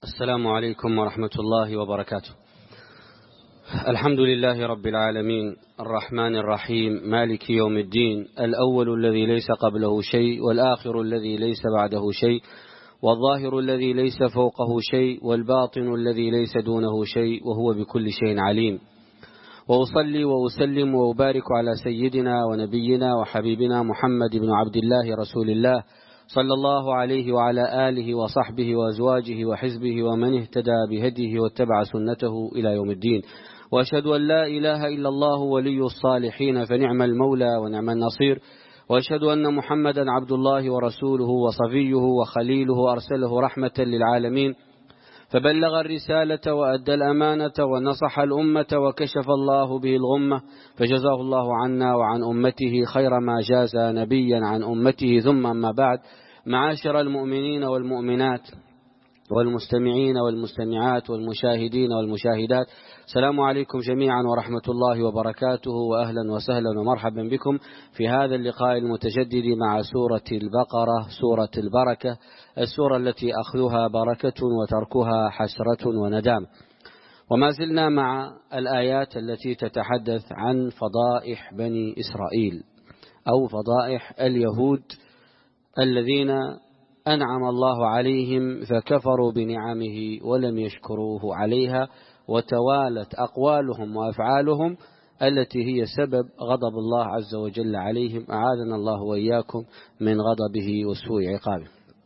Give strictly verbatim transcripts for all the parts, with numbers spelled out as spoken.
السلام عليكم ورحمة الله وبركاته. الحمد لله رب العالمين الرحمن الرحيم مالك يوم الدين، الأول الذي ليس قبله شيء، والآخر الذي ليس بعده شيء، والظاهر الذي ليس فوقه شيء، والباطن الذي ليس دونه شيء، وهو بكل شيء عليم. وأصلي وأسلم وأبارك على سيدنا ونبينا وحبيبنا محمد بن عبد الله رسول الله صلى الله عليه وعلى آله وصحبه وأزواجه وحزبه ومن اهتدى بهديه واتبع سنته إلى يوم الدين. وأشهد أن لا إله إلا الله ولي الصالحين فنعم المولى ونعم النصير. وأشهد أن محمدا عبد الله ورسوله وصفيه وخليله أرسله رحمة للعالمين، فبلغ الرسالة وأدى الأمانة ونصح الأمة وكشف الله به الغمة، فجزاه الله عنا وعن أمته خير ما جاز نبيا عن أمته. ثم أما بعد، معاشر المؤمنين والمؤمنات والمستمعين والمستمعات والمشاهدين والمشاهدات، السلام عليكم جميعا ورحمة الله وبركاته، وأهلا وسهلا ومرحبا بكم في هذا اللقاء المتجدد مع سورة البقرة، سورة البركة، السورة التي أخذها بركة وتركها حسرة وندام. وما زلنا مع الآيات التي تتحدث عن فضائح بني إسرائيل أو فضائح اليهود الذين أنعم الله عليهم فكفروا بنعمه ولم يشكروه عليها، وتوالت أقوالهم وأفعالهم التي هي سبب غضب الله عز وجل عليهم، أعاذنا الله وإياكم من غضبه وسوء عقابه.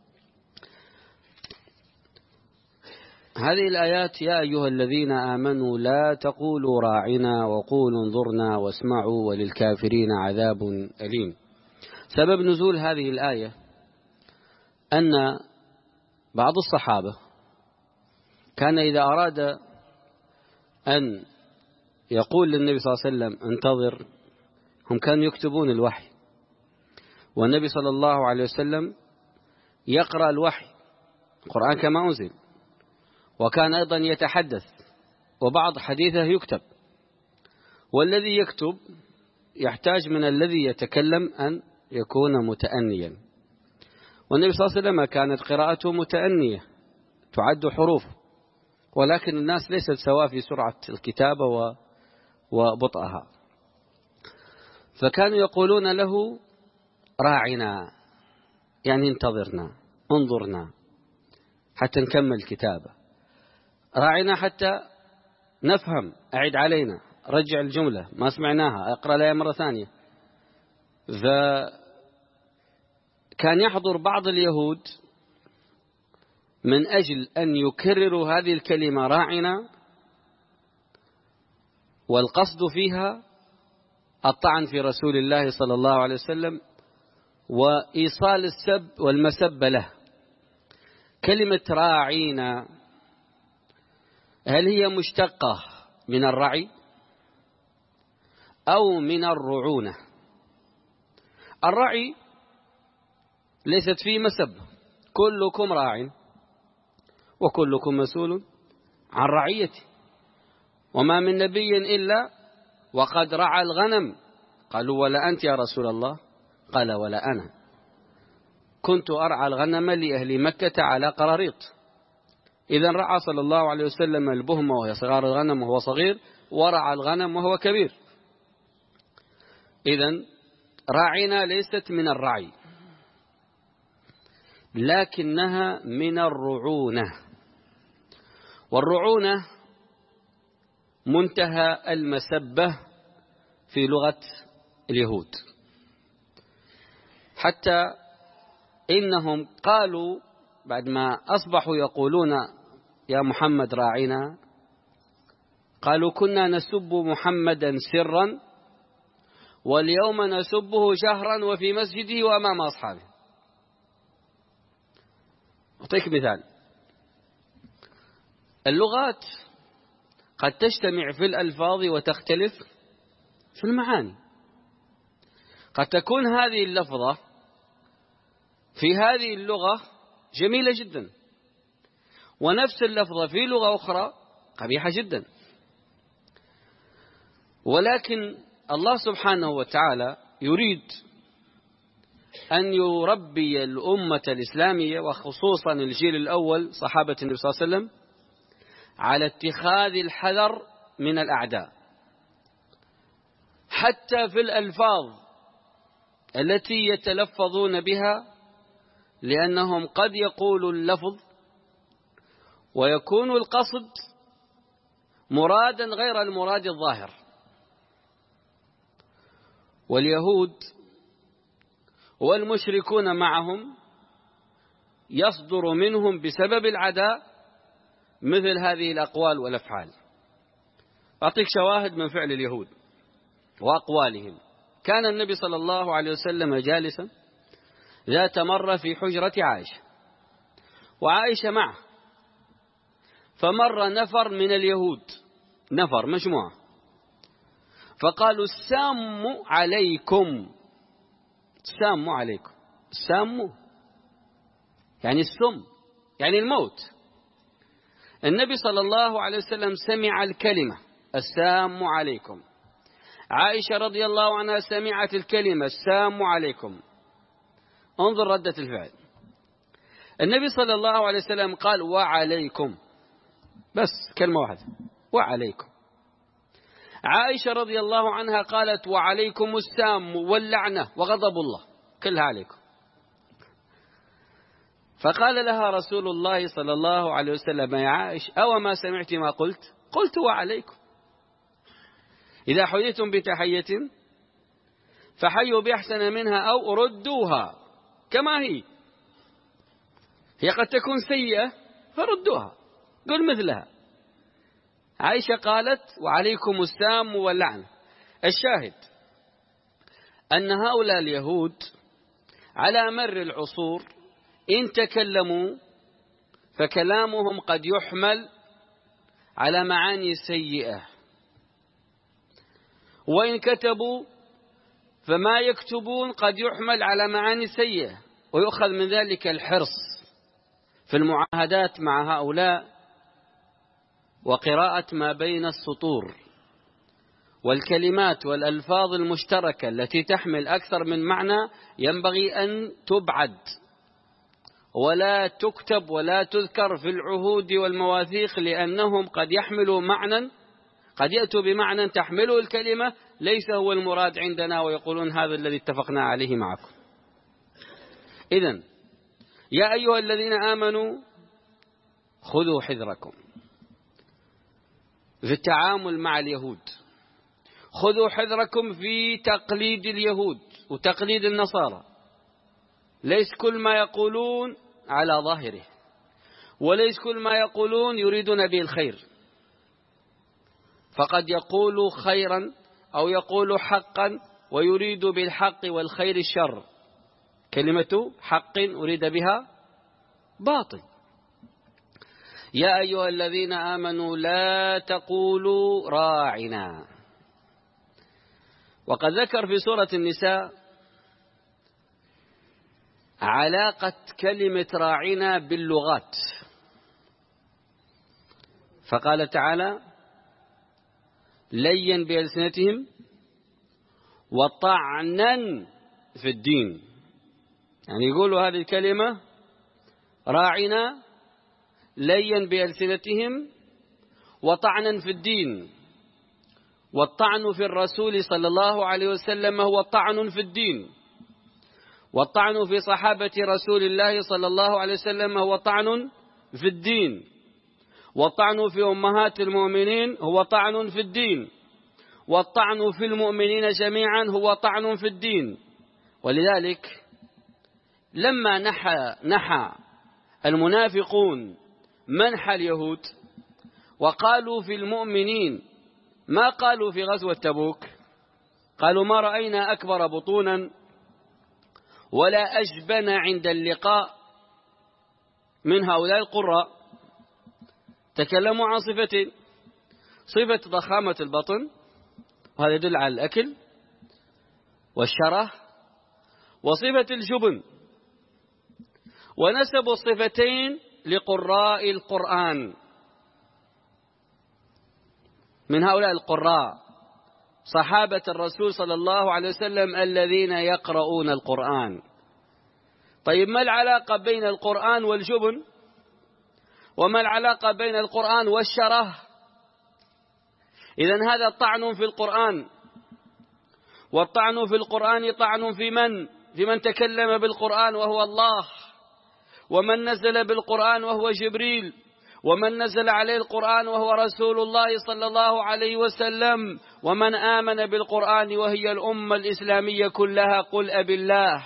هذه الآيات: يا أيها الذين آمنوا لا تقولوا راعنا وقولوا انظرنا واسمعوا وللكافرين عذاب أليم. سبب نزول هذه الآية أن بعض الصحابة كان إذا أراد أن يقول للنبي صلى الله عليه وسلم انتظر، هم كانوا يكتبون الوحي، والنبي صلى الله عليه وسلم يقرأ الوحي القرآن كما أنزل، وكان أيضا يتحدث وبعض حديثه يكتب، والذي يكتب يحتاج من الذي يتكلم أن يكون متأنيا، والنبي صلى الله عليه وسلم كانت قراءته متأنية تعد حروف، ولكن الناس ليست سواء في سرعة الكتابة وبطئها، فكانوا يقولون له راعنا، يعني انتظرنا انظرنا حتى نكمل كتابة، راعنا حتى نفهم، أعد علينا، رجع الجملة ما سمعناها، اقرأ لها مرة ثانية. فكان يحضر بعض اليهود من أجل أن يكرروا هذه الكلمة راعنا، والقصد فيها الطعن في رسول الله صلى الله عليه وسلم وإيصال السب والمسب له. كلمة راعينا هل هي مشتقة من الرعي أو من الرعونة؟ الرعي ليست فيه مسب، كلكم راع وكلكم مسؤول عن رعيته، وما من نبي إلا وقد رعى الغنم. قالوا ولا أنت يا رسول الله؟ قال ولا أنا، كنت أرعى الغنم لأهل مكة على قراريط. إذن رعى صلى الله عليه وسلم البهمة وهي صغار الغنم وهو صغير، ورعى الغنم وهو كبير. إذن راعنا ليست من الرعي، لكنها من الرعونة، والرعونة منتهى المسبة في لغة اليهود، حتى إنهم قالوا بعد ما أصبحوا يقولون يا محمد راعنا، قالوا كنا نسب محمدا سرا واليوم نسبه جهرا وفي مسجده وأمام أصحابه. أعطيك مثال: اللغات قد تجتمع في الألفاظ وتختلف في المعاني. قد تكون هذه اللفظة في هذه اللغة جميلة جدا، ونفس اللفظة في لغة أخرى قبيحة جدا، ولكن الله سبحانه وتعالى يريد أن يربي الأمة الإسلامية وخصوصا الجيل الأول صحابة النبي صلى الله عليه وسلم على اتخاذ الحذر من الأعداء، حتى في الألفاظ التي يتلفظون بها، لأنهم قد يقولوا اللفظ ويكون القصد مرادا غير المراد الظاهر. واليهود والمشركون معهم يصدر منهم بسبب العداء مثل هذه الأقوال والأفعال. أعطيك شواهد من فعل اليهود وأقوالهم. كان النبي صلى الله عليه وسلم جالسا ذات مرة في حجرة عائشة، وعائشة معه، فمر نفر من اليهود، نفر مجموعة، فقالوا السام عليكم، السام عليكم، السام يعني السم، يعني الموت. النبي صلى الله عليه وسلم سمع الكلمة السام عليكم، عائشة رضي الله عنها سمعت الكلمة السام عليكم. انظر ردة الفعل. النبي صلى الله عليه وسلم قال وعليكم، بس كلمة واحدة، وعليكم. عائشة رضي الله عنها قالت وعليكم السام واللعنة وغضب الله، كلها عليكم. فقال لها رسول الله صلى الله عليه وسلم يا عائشة أو ما سمعت ما قلت؟ قلت وعليكم. إذا حييتم بتحية فحيوا بأحسن منها أو ردوها كما هي، هي قد تكون سيئة فردوها، قل مثلها. عائشة قالت وعليكم السام واللعنة. الشاهد أن هؤلاء اليهود على مر العصور إن تكلموا فكلامهم قد يحمل على معاني سيئة، وإن كتبوا فما يكتبون قد يحمل على معاني سيئة، ويؤخذ من ذلك الحرص في المعاهدات مع هؤلاء وقراءة ما بين السطور، والكلمات والألفاظ المشتركة التي تحمل أكثر من معنى ينبغي أن تبعد ولا تكتب ولا تذكر في العهود والمواثيق، لأنهم قد يحملوا معنى، قد يأتوا بمعنى تحمله الكلمة ليس هو المراد عندنا، ويقولون هذا الذي اتفقنا عليه معكم. إذن يا أيها الذين آمنوا خذوا حذركم في التعامل مع اليهود، خذوا حذركم في تقليد اليهود وتقليد النصارى. ليس كل ما يقولون على ظاهره، وليس كل ما يقولون يريدون به الخير، فقد يقول خيرا أو يقول حقا ويريد بالحق والخير الشر، كلمة حق أريد بها باطل. يا أيها الذين آمنوا لا تقولوا راعنا. وقد ذكر في سورة النساء علاقة كلمة راعنا باللغات، فقال تعالى لين بألسنتهم وطعنا في الدين، يعني يقولوا هذه الكلمة راعنا لين بألسنتهم وطعنا في الدين. والطعن في الرسول صلى الله عليه وسلم هو طعن في الدين، والطعن في صحابة رسول الله صلى الله عليه وسلم هو طعن في الدين، والطعن في أمهات المؤمنين هو طعن في الدين، والطعن في المؤمنين جميعا هو طعن في الدين. ولذلك لما نحى, نحى المنافقون منح اليهود وقالوا في المؤمنين ما قالوا في غزوة تبوك، قالوا ما رأينا أكبر بطونا ولا أجبن عند اللقاء من هؤلاء القراء. تكلموا عن صفتين: صفة ضخامة البطن، وهذا يدل على الأكل والشره، وصفة الجبن، ونسبوا الصفتين لقراء القرآن. من هؤلاء القراء صحابة الرسول صلى الله عليه وسلم الذين يقرؤون القرآن طيب ما العلاقة بين القرآن والجبن؟ وما العلاقة بين القرآن والشره؟ إذن هذا طعن في القرآن، والطعن في القرآن طعن في من؟ في من تكلم بالقرآن وهو الله، ومن نزل بالقرآن وهو جبريل، ومن نزل عليه القرآن وهو رسول الله صلى الله عليه وسلم، ومن آمن بالقرآن وهي الأمة الإسلامية كلها. قل أبي الله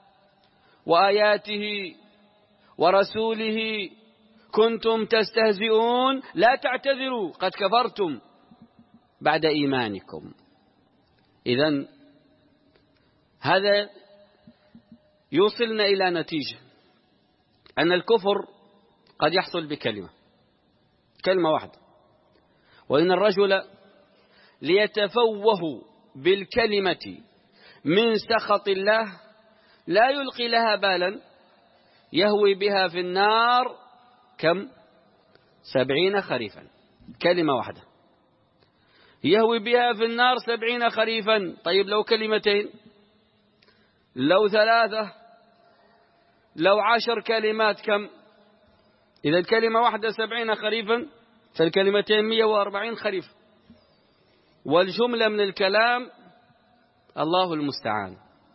وآياته ورسوله كنتم تستهزئون لا تعتذروا قد كفرتم بعد إيمانكم. إذن هذا يوصلنا إلى نتيجة أن الكفر قد يحصل بكلمة، كلمة واحدة، وإن الرجل ليتفوه بالكلمة من سخط الله لا يلقي لها بالا يهوي بها في النار كم؟ سبعين خريفا. كلمة واحدة يهوي بها في النار سبعين خريفا. طيب لو كلمتين، لو ثلاثة، لو عشر كلمات كم؟ إذا الكلمة واحدة سبعين خريفا، فالكلمتين مئة وأربعين خريف، والجملة من الكلام الله المستعان.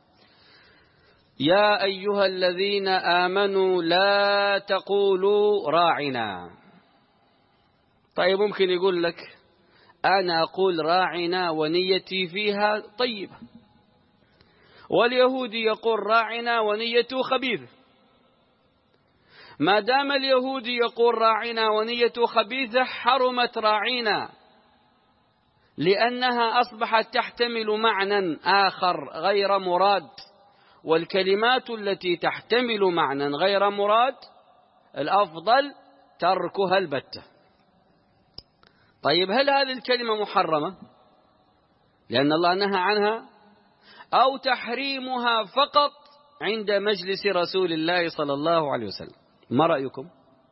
يا أيها الذين آمنوا لا تقولوا راعنا. طيب ممكن يقول لك أنا أقول راعنا ونيتي فيها طيبة، واليهودي يقول راعنا ونيته خبيثة. ما دام اليهودي يقول راعنا ونيته خبيثة حرمت راعنا، لأنها أصبحت تحتمل معنى آخر غير مراد، والكلمات التي تحتمل معنى غير مراد الأفضل تركها البتة. طيب هل هذه الكلمة محرمة لأن الله نهى عنها، أو تحريمها فقط عند مجلس رسول الله صلى الله عليه وسلم؟ ما رأيكم؟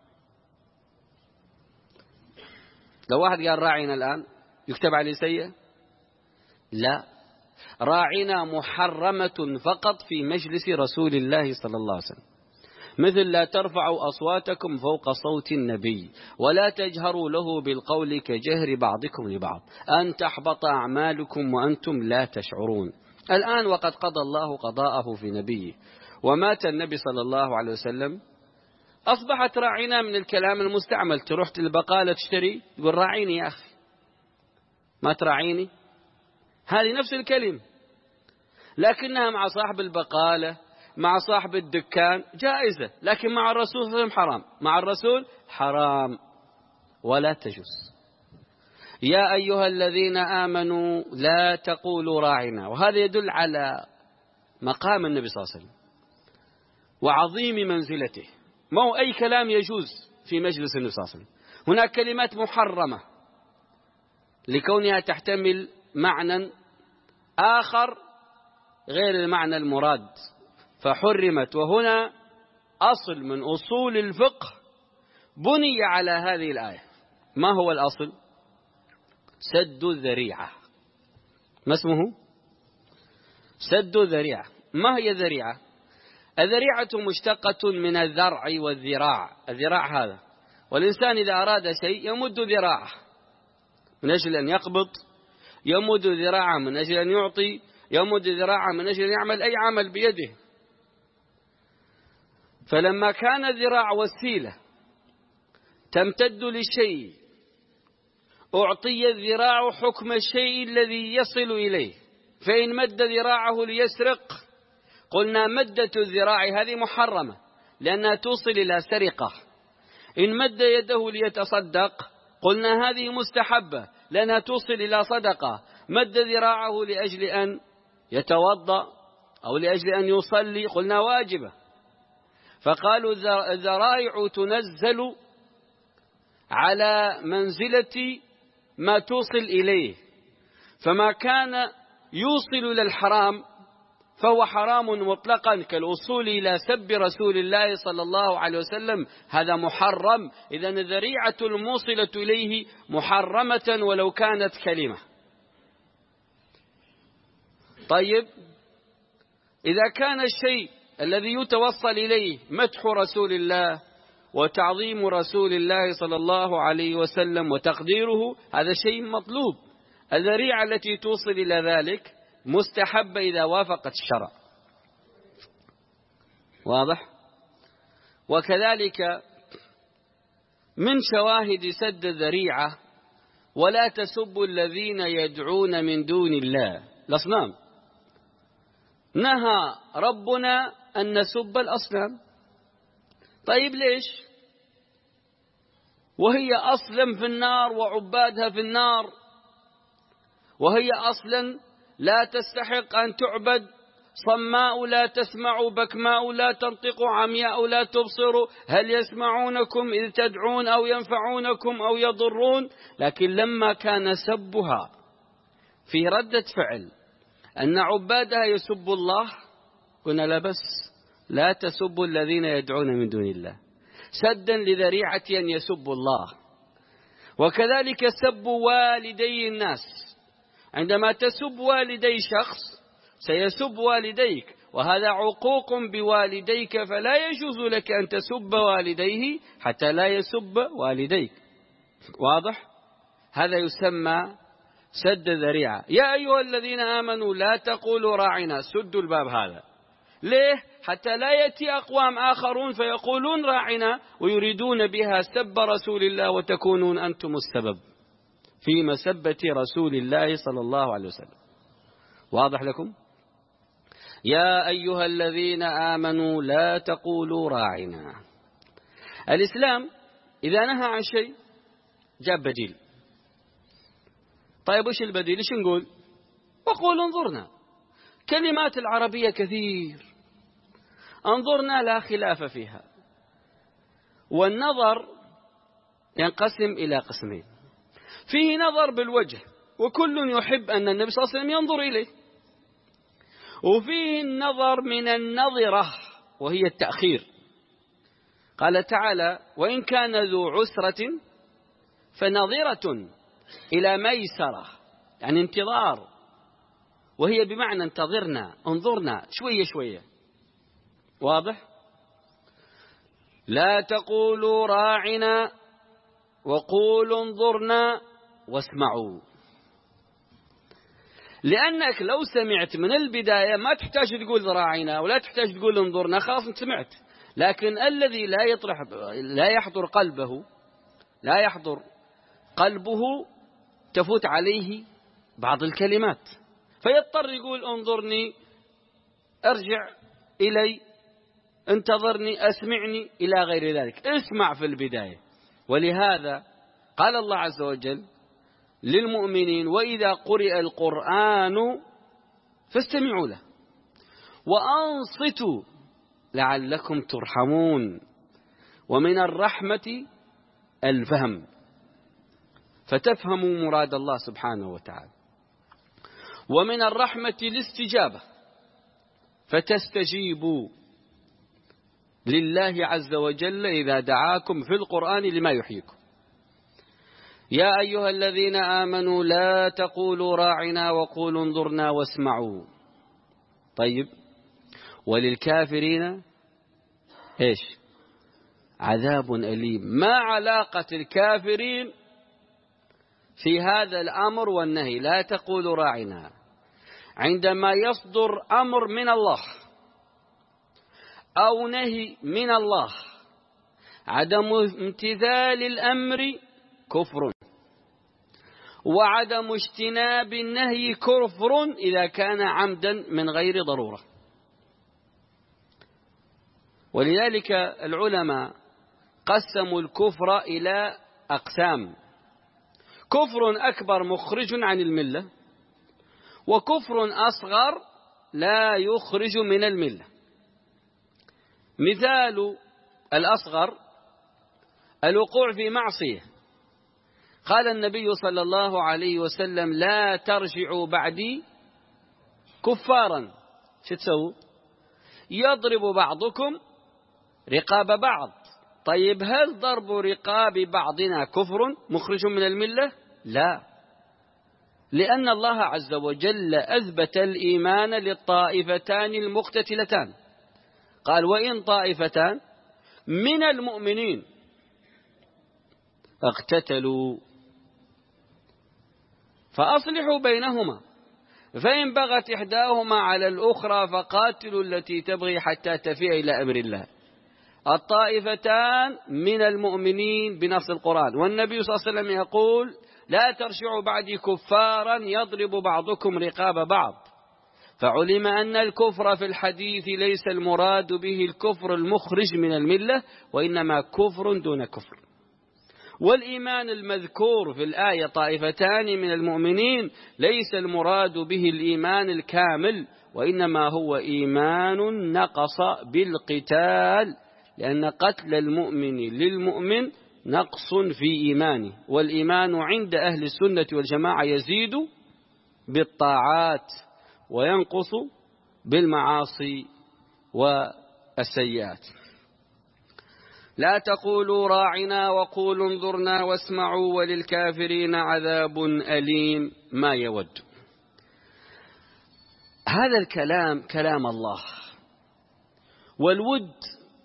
لو واحد قال راعنا الآن يكتب عليه سيئة؟ لا، راعنا محرمة فقط في مجلس رسول الله صلى الله عليه وسلم، مثل لا ترفعوا أصواتكم فوق صوت النبي ولا تجهروا له بالقول كجهر بعضكم لبعض أن تحبط أعمالكم وأنتم لا تشعرون. الآن وقد قضى الله قضاءه في نبيه ومات النبي صلى الله عليه وسلم، أصبحت راعنا من الكلام المستعمل. تروح البقالة تشتري تقول راعيني يا أخي، ما تراعيني، هذه نفس الكلمة، لكنها مع صاحب البقالة مع صاحب الدكان جائزة، لكن مع الرسول صلى الله عليه وسلم حرام. مع الرسول حرام ولا تجوز. يا أيها الذين آمنوا لا تقولوا راعنا، وهذا يدل على مقام النبي صلى الله عليه وسلم وعظيم منزلته. ما هو أي كلام يجوز في مجلس النبي صلى الله عليه وسلم. هناك كلمات محرمة لكونها تحتمل معنى آخر غير المعنى المراد فحرمت. وهنا أصل من أصول الفقه بني على هذه الآية. ما هو الأصل؟ سد الذريعة. ما اسمه؟ سد الذريعة. ما هي الذريعة؟ الذريعة مشتقة من الذرع والذراع. الذراع هذا، والإنسان إذا أراد شيء يمد ذراعه من أجل أن يقبض، يمد ذراعه من أجل أن يعطي، يمد ذراعه من أجل أن يعمل أي عمل بيده. فلما كان الذراع وسيلة تمتد للشيء أعطي الذراع حكم الشيء الذي يصل إليه. فإن مد ذراعه ليسرق قلنا مدة الذراع هذه محرمة لأنها توصل إلى سرقة. إن مد يده ليتصدق قلنا هذه مستحبة لأنها توصل إلى صدقة. مد ذراعه لأجل أن يتوضأ أو لأجل أن يصلي قلنا واجبة. فقالوا الذرائع تنزل على منزلة ما توصل إليه، فما كان يوصل إلى الحرام فهو حرام مطلقا كالوصول إلى سب رسول الله صلى الله عليه وسلم، هذا محرم. إذن الذريعة الموصلة إليه محرمة ولو كانت كلمة. طيب إذا كان الشيء الذي يتوصل إليه مدح رسول الله وتعظيم رسول الله صلى الله عليه وسلم وتقديره، هذا شيء مطلوب. الذريعة التي توصل إلى ذلك مستحبة إذا وافقت الشرع. واضح؟ وكذلك من شواهد سد الذريعة: ولا تسبوا الذين يدعون من دون الله الأصنام. نهى ربنا أن نسب الأصنام. طيب ليش؟ وهي أصلا في النار وعبادها في النار، وهي أصلا لا تستحق أن تعبد. صماء لا تسمع، بكماء لا تنطق، عمياء لا تبصر، هل يسمعونكم إذ تدعون أو ينفعونكم أو يضرون. لكن لما كان سبها في ردة فعل أن عبادها يسب الله، قلنا لا، بس لا تسبوا الذين يدعون من دون الله، سدا لذريعة أن يسبوا الله. وكذلك سب والدي الناس. عندما تسب والدي شخص سيسب والديك، وهذا عقوق بوالديك، فلا يجوز لك أن تسب والديه حتى لا يسب والديك. واضح؟ هذا يسمى سد ذريعة. يا أيها الذين آمنوا لا تقولوا راعنا، سدوا الباب هذا. ليه؟ حتى لا يأتي أقوام آخرون فيقولون راعنا ويريدون بها سب رسول الله وتكونون أنتم السبب في مسبة رسول الله صلى الله عليه وسلم. واضح لكم؟ يا أيها الذين آمنوا لا تقولوا راعنا. الإسلام إذا نهى عن شيء جاب بديل. طيب وش البديل؟ ايش نقول؟ وقول انظرنا. كلمات العربية كثير، انظرنا لا خلاف فيها. والنظر ينقسم إلى قسمين: فيه نظر بالوجه، وكل يحب أن النبي صلى الله عليه وسلم ينظر إليه. وفيه النظر من النظرة وهي التأخير. قال تعالى: وإن كان ذو عسرة فنظرة إلى ميسرة، يعني انتظار، وهي بمعنى انتظرنا، انظرنا شوية شوية. واضح؟ لا تقولوا راعنا وقولوا انظرنا واسمعوا. لأنك لو سمعت من البداية ما تحتاج تقول راعنا ولا تحتاج تقول انظرنا، خلاص انت سمعت. لكن الذي لا يطرح لا يحضر قلبه لا يحضر قلبه تفوت عليه بعض الكلمات، فيضطر يقول انظرني، ارجع إلي، انتظرني، أسمعني، إلى غير ذلك. اسمع في البداية. ولهذا قال الله عز وجل للمؤمنين: وإذا قرئ القرآن فاستمعوا له وأنصتوا لعلكم ترحمون. ومن الرحمة الفهم، فتفهموا مراد الله سبحانه وتعالى. ومن الرحمة الاستجابة، فتستجيبوا لله عز وجل إذا دعاكم في القرآن لما يحييكم. يا أيها الذين آمنوا لا تقولوا راعنا وقولوا انظرنا واسمعوا. طيب، وللكافرين إيش؟ عذاب أليم. ما علاقة الكافرين في هذا الأمر والنهي؟ لا تقولوا راعنا. عندما يصدر أمر من الله أو نهي من الله، عدم امتثال الأمر كفر، وعدم اجتناب النهي كفر إذا كان عمدا من غير ضرورة. ولذلك العلماء قسموا الكفر إلى أقسام: كفر أكبر مخرج عن الملة، وكفر أصغر لا يخرج من الملة. مثال الأصغر الوقوع في معصية. قال النبي صلى الله عليه وسلم: لا ترجعوا بعدي كفارا. شو تسووا؟ يضرب بعضكم رقاب بعض. طيب، هل ضرب رقاب بعضنا كفر مخرج من الملة؟ لا، لأن الله عز وجل أثبت الإيمان للطائفتان المقتتلتان، قال وإن طائفتان من المؤمنين اقتتلوا فأصلحوا بينهما فإن بغت إحداهما على الأخرى فقاتلوا التي تبغي حتى تفيء إلى أمر الله. الطائفتان من المؤمنين بنص القرآن، والنبي صلى الله عليه وسلم يقول لا ترشعوا بعدي كفارا يضرب بعضكم رقاب بعض. فعلم أن الكفر في الحديث ليس المراد به الكفر المخرج من الملة، وإنما كفر دون كفر. والإيمان المذكور في الآية طائفتان من المؤمنين ليس المراد به الإيمان الكامل، وإنما هو إيمان نقص بالقتال، لأن قتل المؤمن للمؤمن نقص في إيمانه، والإيمان عند أهل السنة والجماعة يزيد بالطاعات وينقص بالمعاصي والسيئات. لا تقولوا راعنا وقولوا انظرنا واسمعوا وللكافرين عذاب أليم ما يود. هذا الكلام كلام الله، والود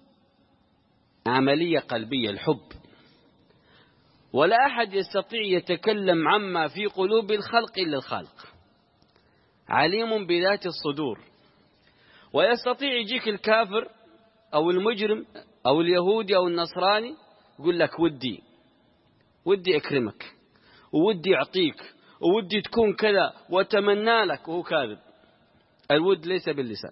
عملية قلبية، الحب، ولا أحد يستطيع يتكلم عما في قلوب الخلق إلا الخالق، عليم بذات الصدور. ويستطيع يجيك الكافر أو المجرم أو اليهودي أو النصراني يقول لك ودي ودي أكرمك وودي أعطيك وودي تكون كذا وتمنى لك، وهو كاذب. الود ليس باللسان.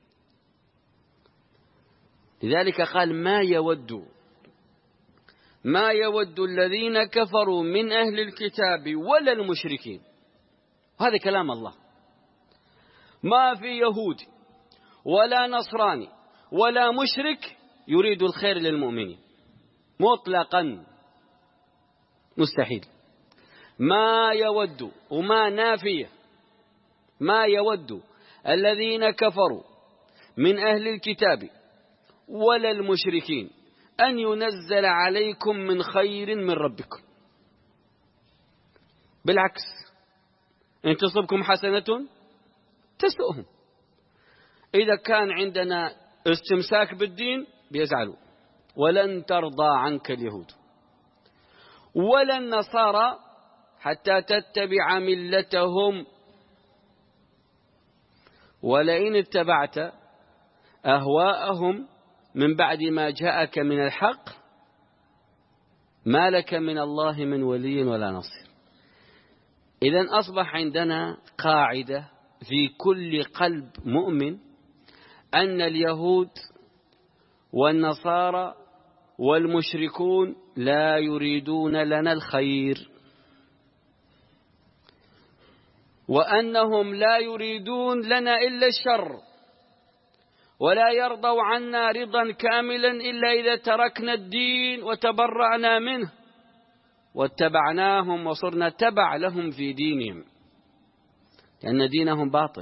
لذلك قال ما يود ما يود الذين كفروا من أهل الكتاب ولا المشركين. هذا كلام الله. ما في يهودي ولا نصراني ولا مشرك يريد الخير للمؤمنين مطلقا، مستحيل. ما يود وما نافية، ما يود الذين كفروا من أهل الكتاب ولا المشركين أن ينزل عليكم من خير من ربكم. بالعكس، إن تصبكم حسنة تسؤهم. إذا كان عندنا استمساك بالدين بيزعلوا. ولن ترضى عنك اليهود ولا النصارى حتى تتبع ملتهم، ولئن اتبعت أهواءهم من بعد ما جاءك من الحق ما لك من الله من ولي ولا نصير. إذن أصبح عندنا قاعدة في كل قلب مؤمن أن اليهود والنصارى والمشركون لا يريدون لنا الخير، وأنهم لا يريدون لنا إلا الشر، ولا يرضوا عنا رضا كاملا إلا إذا تركنا الدين وتبرأنا منه واتبعناهم وصرنا تبع لهم في دينهم، لأن دينهم باطل،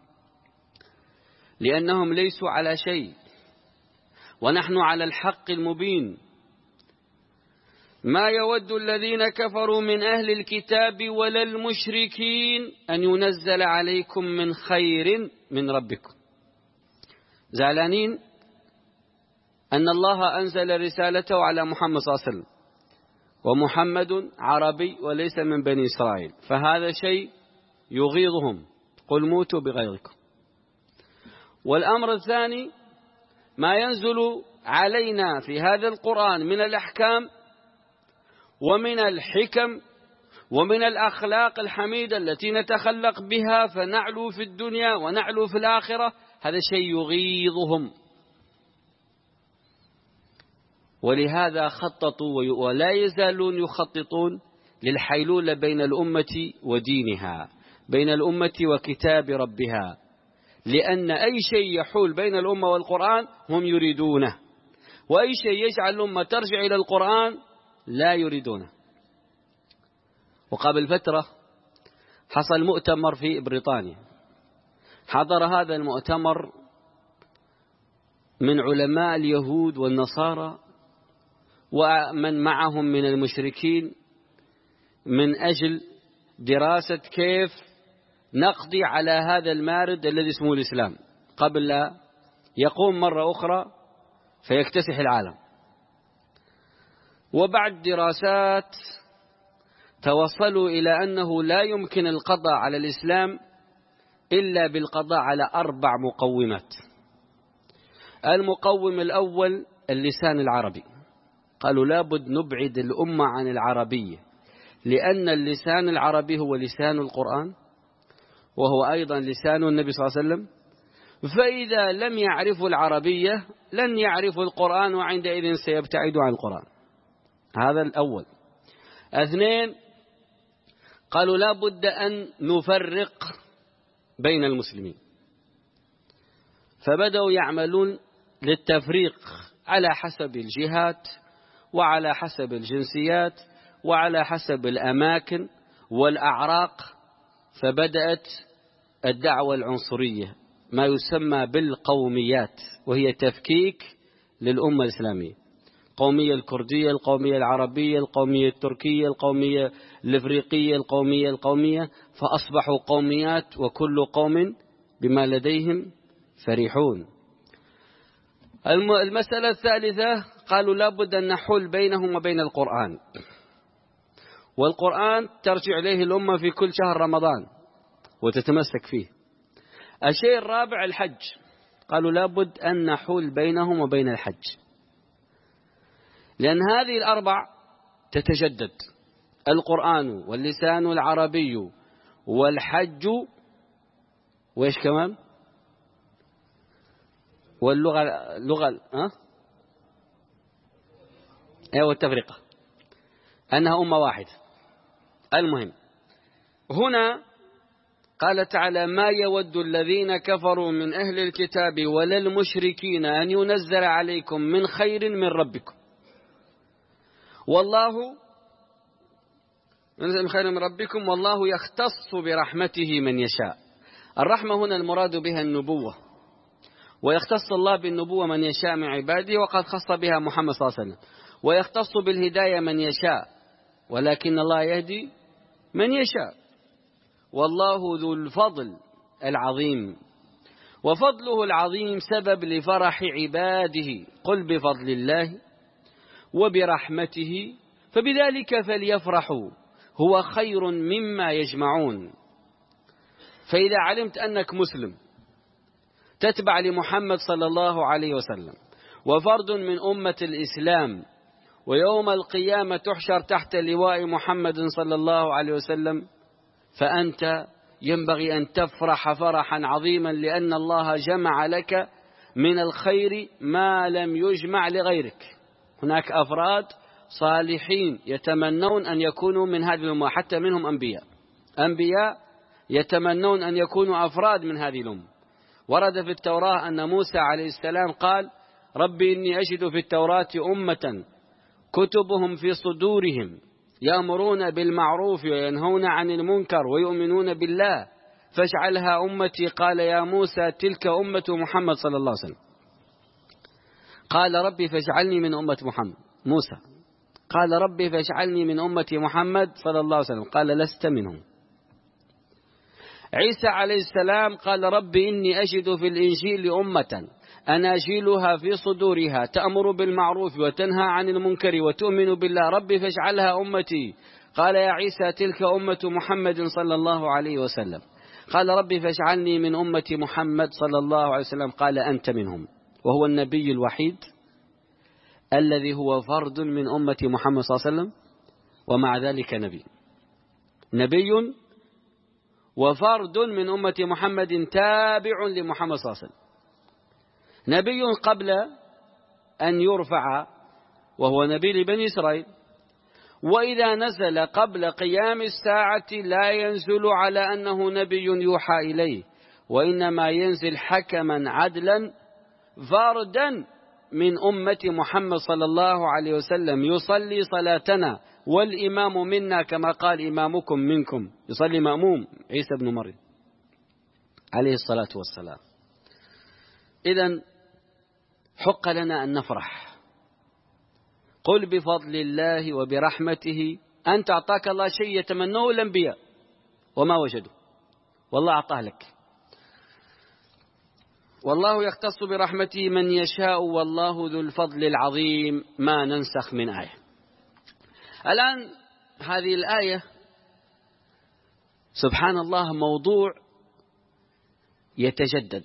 لأنهم ليسوا على شيء ونحن على الحق المبين. ما يود الذين كفروا من أهل الكتاب ولا المشركين أن ينزل عليكم من خير من ربكم. زعلانين أن الله أنزل رسالته على محمد صلى الله عليه وسلم، ومحمد عربي وليس من بني إسرائيل، فهذا شيء يغيظهم. قل موتوا بغيظكم. والأمر الثاني ما ينزل علينا في هذا القرآن من الأحكام ومن الحكم ومن الأخلاق الحميدة التي نتخلق بها فنعلو في الدنيا ونعلو في الآخرة، هذا شيء يغيظهم. ولهذا خططوا ولا يزالون يخططون للحيلولة بين الأمة ودينها، بين الأمة وكتاب ربها، لأن أي شيء يحول بين الأمة والقرآن هم يريدونه، وأي شيء يجعل الأمة ترجع إلى القرآن لا يريدونه. وقبل فترة حصل مؤتمر في بريطانيا، حضر هذا المؤتمر من علماء اليهود والنصارى ومن معهم من المشركين من أجل دراسة كيف نقضي على هذا المارد الذي اسمه الإسلام قبل لا يقوم مرة أخرى فيكتسح العالم. وبعد دراسات توصلوا إلى أنه لا يمكن القضاء على الإسلام إلا بالقضاء على أربع مقومات. المقوم الأول اللسان العربي. قالوا لابد نبعد الأمة عن العربية، لأن اللسان العربي هو لسان القرآن، وهو أيضا لسان النبي صلى الله عليه وسلم. فإذا لم يعرفوا العربية لن يعرفوا القرآن، وعندئذ سيبتعدوا عن القرآن. هذا الأول. اثنين، قالوا لا بد أن نفرق بين المسلمين، فبدأوا يعملون للتفريق على حسب الجهات وعلى حسب الجنسيات وعلى حسب الأماكن والأعراق. فبدأت الدعوة العنصرية، ما يسمى بالقوميات، وهي تفكيك للأمة الإسلامية. القومية الكردية، القومية العربية، القومية التركية، القومية الإفريقية، القومية القومية فأصبحوا قوميات، وكل قوم بما لديهم فرحون. المسألة الثالثة، قالوا لابد أن نحول بينهم وبين القرآن، والقرآن ترجع إليه الأمة في كل شهر رمضان وتتمسك فيه. الشيء الرابع الحج. قالوا لابد أن نحول بينهم وبين الحج، لأن هذه الأربع تتجدد: القرآن واللسان العربي والحج، وإيش كمان؟ واللغة اللغة ها أيوة التفرقة، أنها أمة واحدة. المهم هنا قال تعالى: ما يود الذين كفروا من أهل الكتاب ولا المشركين أن ينزل عليكم من خير من ربكم والله من خير من ربكم والله يختص برحمته من يشاء. الرحمة هنا المراد بها النبوة، ويختص الله بالنبوة من يشاء من عباده، وقد خص بها محمد صلى الله عليه وسلم. ويختص بالهداية من يشاء، ولكن الله يهدي من يشاء. والله ذو الفضل العظيم، وفضله العظيم سبب لفرح عباده. قل بفضل الله وبرحمته فبذلك فليفرحوا هو خير مما يجمعون. فإذا علمت أنك مسلم تتبع لمحمد صلى الله عليه وسلم وفرد من أمة الإسلام، ويوم القيامة تحشر تحت لواء محمد صلى الله عليه وسلم، فأنت ينبغي أن تفرح فرحا عظيما، لأن الله جمع لك من الخير ما لم يجمع لغيرك. هناك أفراد صالحين يتمنون أن يكونوا من هذه الأمة، حتى منهم أنبياء أنبياء يتمنون أن يكونوا أفراد من هذه الأمة. ورد في التوراة أن موسى عليه السلام قال: ربي إني أجد في التوراة أمة كتبهم في صدورهم يأمرون بالمعروف وينهون عن المنكر ويؤمنون بالله فاجعلها أمتي. قال يا موسى تلك أمة محمد صلى الله عليه وسلم. قال ربي فاجعلني من أمة محمد. موسى قال ربي فاجعلني من أمة محمد صلى الله عليه وسلم. قال لست منهم. عيسى عليه السلام قال ربي إني أجد في الإنجيل أمة أناجيلها في صدورها تأمر بالمعروف وتنهى عن المنكر وتؤمن بالله ربي فاجعلها أمتي. قال يا عيسى تلك أمة محمد صلى الله عليه وسلم. قال ربي فاجعلني من أمة محمد صلى الله عليه وسلم. قال أنت منهم. وهو النبي الوحيد الذي هو فرد من أمة محمد صلى الله عليه وسلم، ومع ذلك نبي نبي وفرد من أمة محمد تابع لمحمد صلى الله عليه وسلم. نبي قبل أن يرفع، وهو نبي لبني إسرائيل. وإذا نزل قبل قيام الساعة لا ينزل على أنه نبي يوحى إليه، وإنما ينزل حكما عدلا فردا من أمة محمد صلى الله عليه وسلم يصلي صلاتنا والإمام منا كما قال إمامكم منكم. يصلي مأموم عيسى بن مريم عليه الصلاة والسلام. إذن حق لنا أن نفرح. قل بفضل الله وبرحمته. أنت أعطاك الله شيء يتمنوه الأنبياء وما وجدوا، والله أعطاه لك. والله يختص برحمته من يشاء والله ذو الفضل العظيم ما ننسخ من آية. الآن هذه الآية سبحان الله موضوع يتجدد.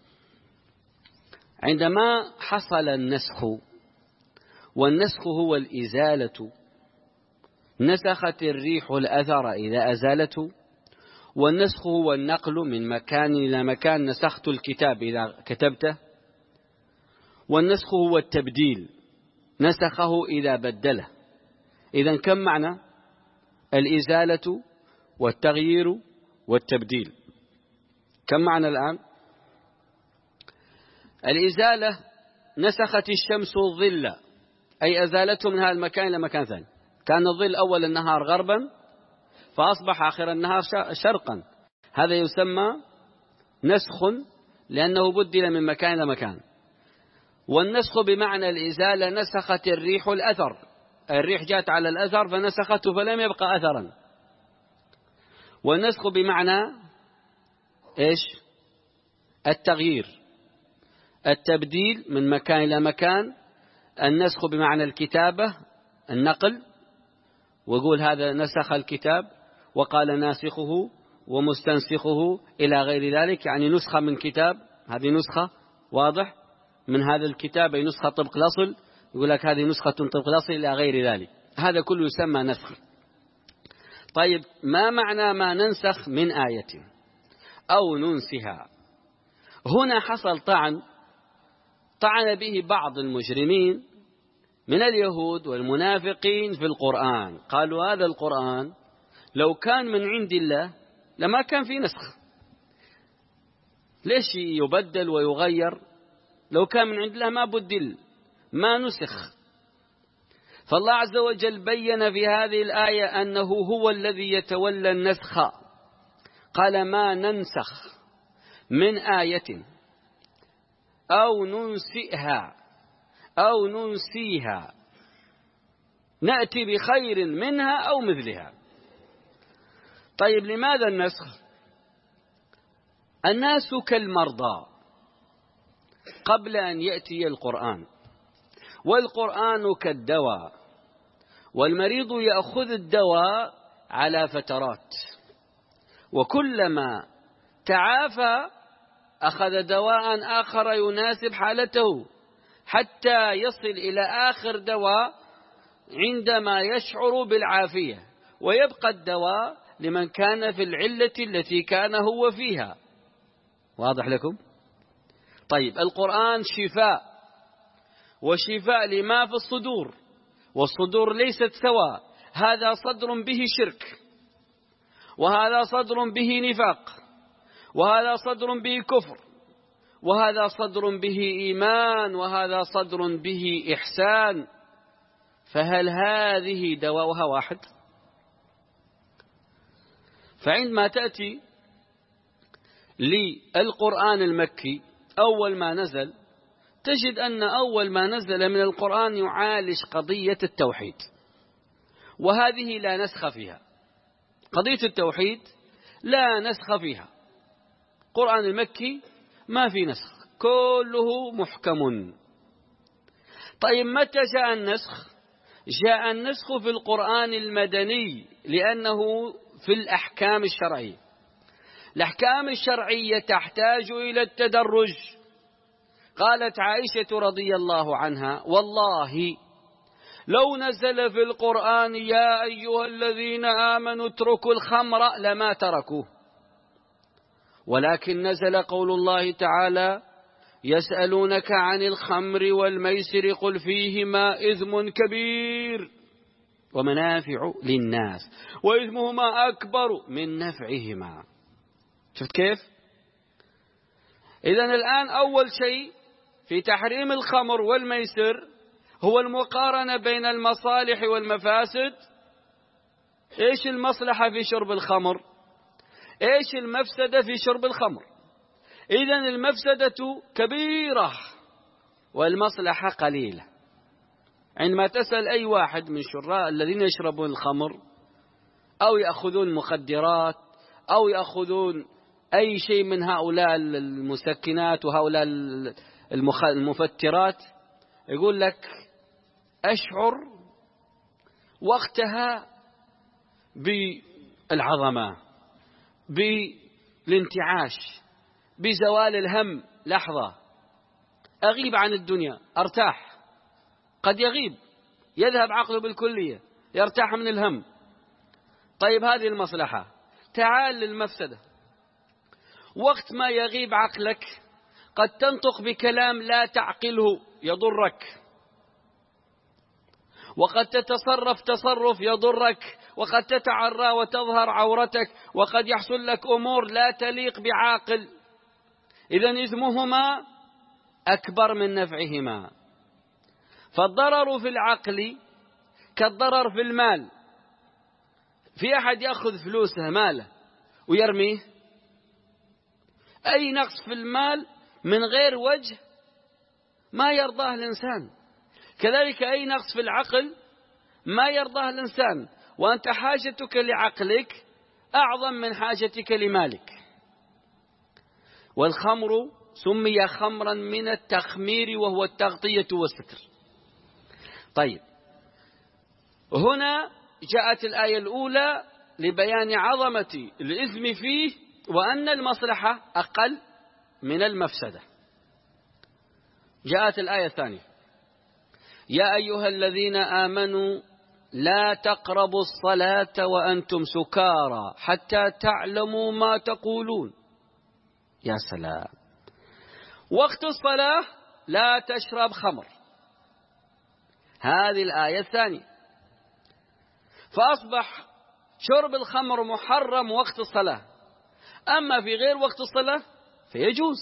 عندما حصل النسخ، والنسخ هو الإزالة، نسخت الريح الأثر إذا أزالته، والنسخ هو النقل من مكان إلى مكان، نسخت الكتاب إذا كتبته، والنسخ هو التبديل، نسخه إذا بدله. إذن كم معنى؟ الإزالة والتغيير والتبديل. كم معنى الآن؟ الإزالة نسخت الشمس الظل، أي أزالته من هذا المكان إلى مكان ثاني. كان الظل أول النهار غربا فأصبح آخر النهار شرقا، هذا يسمى نسخ لأنه بدل من مكان إلى مكان. والنسخ بمعنى الإزالة، نسخت الريح الأثر، الريح جاءت على الأثر فنسخته فلم يبقى أثرا. والنسخ بمعنى إيش؟ التغيير، التبديل من مكان إلى مكان. النسخ بمعنى الكتابة، النقل، ويقول هذا نسخ الكتاب وقال ناسخه ومستنسخه إلى غير ذلك، يعني نسخة من كتاب، هذه نسخة واضح من هذا الكتاب، أي نسخة طبق الأصل، يقول لك هذه نسخة طبق الأصل إلى غير ذلك، هذا كله يسمى نسخ. طيب ما معنى ما ننسخ من آية أو ننسها؟ هنا حصل طعن طعن به بعض المجرمين من اليهود والمنافقين في القرآن، قالوا هذا القرآن لو كان من عند الله لما كان في نسخ، ليش يبدل ويغير؟ لو كان من عند الله ما بدل ما نسخ. فالله عز وجل بين في هذه الآية أنه هو الذي يتولى النسخ، قال ما ننسخ من آية أو ننسئها أو ننسيها نأتي بخير منها أو مثلها. طيب لماذا النسخ؟ الناس كالمرضى قبل أن يأتي القرآن، والقرآن كالدواء، والمريض يأخذ الدواء على فترات، وكلما تعافى أخذ دواء آخر يناسب حالته حتى يصل إلى آخر دواء عندما يشعر بالعافية، ويبقى الدواء لمن كان في العلة التي كان هو فيها. واضح لكم؟ طيب القرآن شفاء، وشفاء لما في الصدور، والصدور ليست سواء، هذا صدر به شرك، وهذا صدر به نفاق، وهذا صدر به كفر، وهذا صدر به إيمان، وهذا صدر به إحسان. فهل هذه دواؤها واحد؟ فعندما تأتي للقرآن المكي أول ما نزل، تجد أن أول ما نزل من القرآن يعالج قضية التوحيد، وهذه لا نسخ فيها. قضية التوحيد لا نسخ فيها، القرآن المكي ما في نسخ، كله محكم. طيب متى جاء النسخ؟ جاء النسخ في القرآن المدني، لأنه في الأحكام الشرعية. الأحكام الشرعية تحتاج إلى التدرج. قالت عائشة رضي الله عنها والله لو نزل في القرآن يا أيها الذين آمنوا اتركوا الخمر لما تركوه، ولكن نزل قول الله تعالى يسألونك عن الخمر والميسر قل فيهما إثم كبير ومنافع للناس وإثمهما أكبر من نفعهما. شفت كيف؟ إذن الآن أول شيء في تحريم الخمر والميسر هو المقارنة بين المصالح والمفاسد. إيش المصلحة في شرب الخمر؟ إيش المفسدة في شرب الخمر؟ إذن المفسدة كبيرة والمصلحة قليلة. عندما تسأل أي واحد من شراء الذين يشربون الخمر أو يأخذون المخدرات أو يأخذون أي شيء من هؤلاء المسكنات وهؤلاء المفترات، يقول لك أشعر وقتها بالعظمة، بالانتعاش، بزوال الهم لحظة، أغيب عن الدنيا، أرتاح. قد يغيب، يذهب عقله بالكلية، يرتاح من الهم. طيب هذه المصلحة. تعال للمفسدة. وقت ما يغيب عقلك قد تنطق بكلام لا تعقله يضرك، وقد تتصرف تصرف يضرك، وقد تتعرى وتظهر عورتك، وقد يحصل لك أمور لا تليق بعاقل. إذن إثمهما أكبر من نفعهما. فالضرر في العقل كالضرر في المال. في أحد يأخذ فلوسه ماله ويرميه؟ أي نقص في المال من غير وجه ما يرضاه الإنسان. كذلك أي نقص في العقل ما يرضاه الإنسان. وأنت حاجتك لعقلك أعظم من حاجتك لمالك. والخمر سمي خمرا من التخمير وهو التغطية والستر. طيب هنا جاءت الآية الأولى لبيان عظمة الإثم فيه وأن المصلحة أقل من المفسدة. جاءت الآية الثانية: يا أيها الذين آمنوا لا تقربوا الصلاة وأنتم سكارى حتى تعلموا ما تقولون. يا سلام. وقت الصلاة لا تشرب خمر. هذه الآية الثانية. فأصبح شرب الخمر محرم وقت الصلاة، أما في غير وقت الصلاة فيجوز.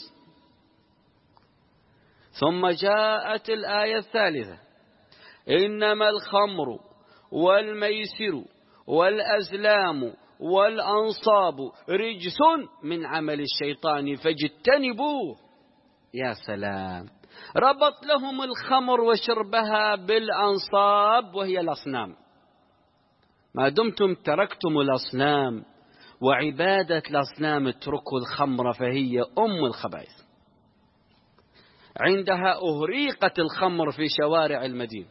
ثم جاءت الآية الثالثة: إنما الخمر والميسر والأزلام والأنصاب رجس من عمل الشيطان فاجتنبوه. يا سلام. ربط لهم الخمر وشربها بالأنصاب وهي الأصنام. ما دمتم تركتم الأصنام وعبادة الأصنام اتركوا الخمر فهي أم الخبائث. عندها أهريقت الخمر في شوارع المدينة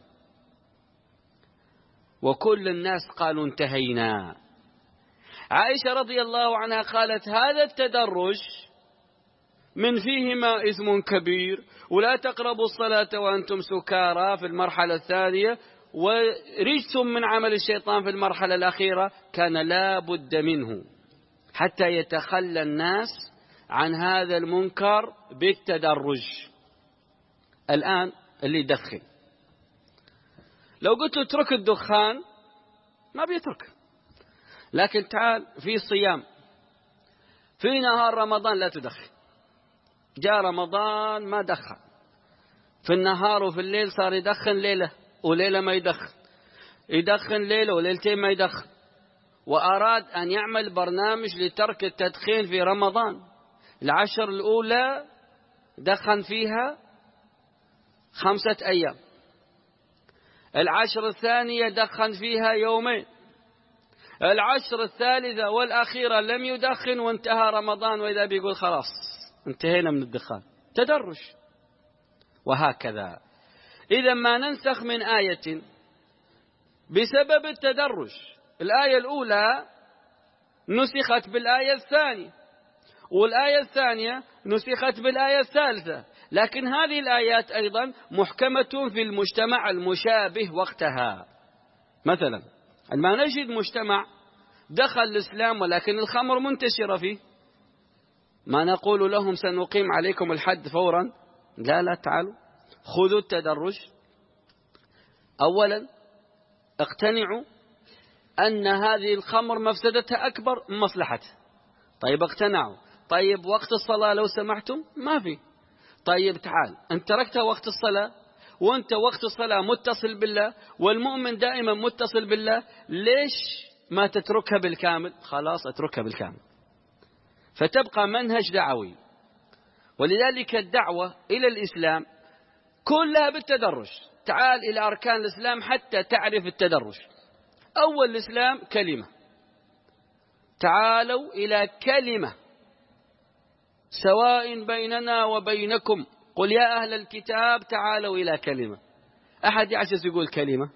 وكل الناس قالوا انتهينا. عائشة رضي الله عنها قالت: هذا التدرج من فيهما إثم كبير، ولا تقربوا الصلاة وأنتم سكارى في المرحلة الثانية، ورجس من عمل الشيطان في المرحلة الأخيرة، كان لا بد منه حتى يتخلى الناس عن هذا المنكر بالتدرج. الآن اللي يدخن لو قلت له اترك الدخان ما بيترك، لكن تعال في صيام، في نهار رمضان لا تدخن، جاء رمضان ما دخن، في النهار وفي الليل صار يدخن ليلة وليلة ما يدخن، يدخن ليلة وليلتين ما يدخن، وأراد أن يعمل برنامج لترك التدخين في رمضان. العشر الأولى دخن فيها خمسة أيام، العشر الثانية دخن فيها يومين، العشر الثالثة والأخيرة لم يدخن وانتهى رمضان وإذا بيقول خلاص انتهينا من الدخان. تدرج. وهكذا. إذا ما ننسخ من آية بسبب التدرج. الآية الأولى نسخت بالآية الثانية، والآية الثانية نسخت بالآية الثالثة، لكن هذه الآيات أيضا محكمة في المجتمع المشابه وقتها. مثلا ما نجد مجتمع دخل الإسلام ولكن الخمر منتشرة فيه، ما نقول لهم سنقيم عليكم الحد فورا، لا لا، تعالوا خذوا التدرج. أولا اقتنعوا أن هذه الخمر مفسدتها أكبر من مصلحتها. طيب اقتنعوا. طيب وقت الصلاة لو سمحتم ما في. طيب تعال، أنت تركتها وقت الصلاة وأنت وقت الصلاة متصل بالله والمؤمن دائما متصل بالله، ليش ما تتركها بالكامل؟ خلاص اتركها بالكامل، فتبقى منهج دعوي. ولذلك الدعوة إلى الإسلام كلها بالتدرج. تعال إلى أركان الإسلام حتى تعرف التدرج. أول الإسلام كلمة، تعالوا إلى كلمة سواء بيننا وبينكم قل يا أهل الكتاب تعالوا إلى كلمة. أحد يعجز يقول كلمة؟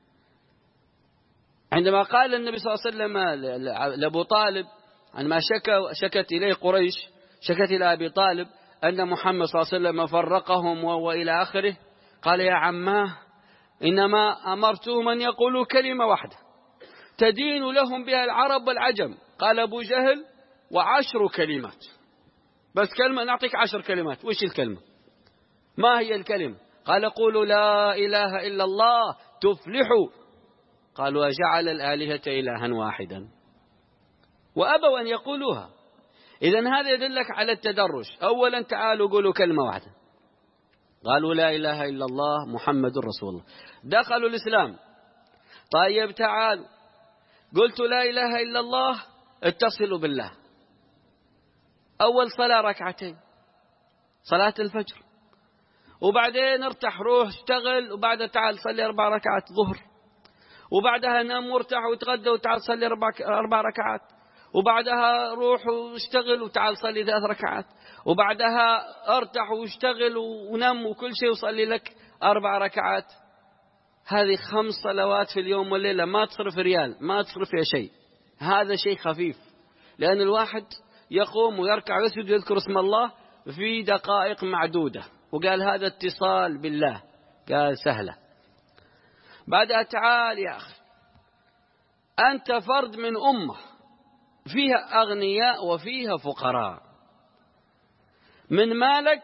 عندما قال النبي صلى الله عليه وسلم لأبو طالب عندما شك شكت إليه قريش، شكت إلى أبي طالب أن محمد صلى الله عليه وسلم فرقهم وإلى آخره، قال يا عماه إنما أمرتهم أن يقولوا كلمة واحدة تدين لهم بها العرب والعجم. قال أبو جهل وعشر كلمات، بس كلمة نعطيك عشر كلمات. وش الكلمة؟ ما هي الكلمة؟ قال قولوا لا إله إلا الله تفلحوا. قالوا أجعل الآلهة إلها واحدا، وأبوا أن يقولوها. إذن هذا يدلك على التدرج. أولا تعالوا قولوا كلمة واحدة، قالوا لا إله إلا الله محمد رسول الله، دخلوا الإسلام. طيب تعالوا قلت لا إله إلا الله اتصلوا بالله. أول صلاة ركعتين صلاة الفجر، وبعدين ارتاح روح اشتغل، وبعدها تعال صلي أربع ركعات ظهر، وبعدها نام وارتاح وتغدى وتعال صلي أربع ركعات، وبعدها روح واشتغل وتعال صلي ثلاث ركعات، وبعدها ارتاح واشتغل ونام وكل شيء وصلي لك أربع ركعات. هذه خمس صلوات في اليوم والليلة، ما تصرف ريال، ما تصرف فيها شيء. هذا شيء خفيف، لأن الواحد يقوم ويركع ويسجد ويذكر اسم الله في دقائق معدودة، وقال هذا اتصال بالله، قال سهلة. بعدها تعال يا أخي أنت فرد من أمة فيها أغنياء وفيها فقراء، من مالك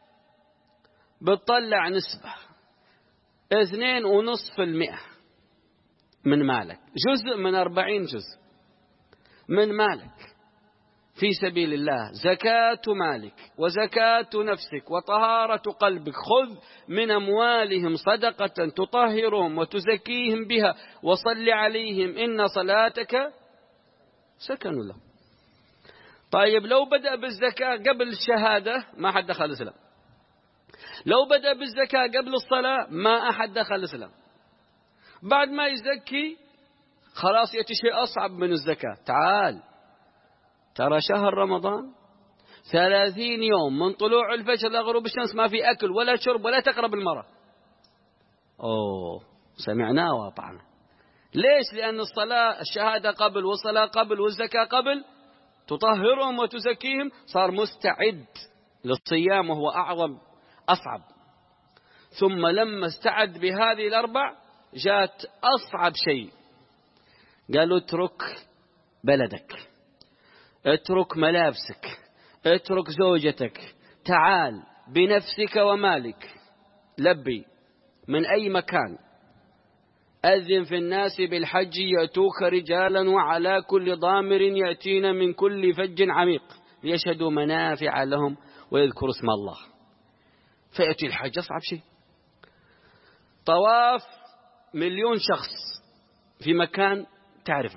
بتطلع نسبة اثنين ونصف المئة من مالك، جزء من أربعين جزء من مالك في سبيل الله، زكاة مالك وزكاة نفسك وطهارة قلبك. خذ من أموالهم صدقة تطهرهم وتزكيهم بها وصل عليهم إن صلاتك سكن لهم. طيب لو بدأ بالزكاة قبل الشهادة ما أحد دخل الإسلام، لو بدأ بالزكاة قبل الصلاة ما أحد دخل الإسلام، بعد ما يزكي خلاص يأتي شيء أصعب من الزكاة. تعال ترى شهر رمضان ثلاثين يوم من طلوع الفجر لغروب الشمس ما في أكل ولا شرب ولا تقرب المرأة. أوه سمعنا وأطعنا. ليش؟ لأن الصلاة الشهادة قبل والصلاة قبل والزكاة قبل، تطهرهم وتزكيهم، صار مستعد للصيام وهو أعظم أصعب. ثم لما استعد بهذه الأربع جاءت أصعب شيء، قالوا اترك بلدك، اترك ملابسك، اترك زوجتك، تعال بنفسك ومالك، لبي من أي مكان، أذن في الناس بالحج يأتوك رجالا وعلى كل ضامر يأتين من كل فج عميق ليشهدوا منافع لهم ويذكروا اسم الله. فيأتي الحج أصعب شيء، طواف مليون شخص في مكان تعرفه،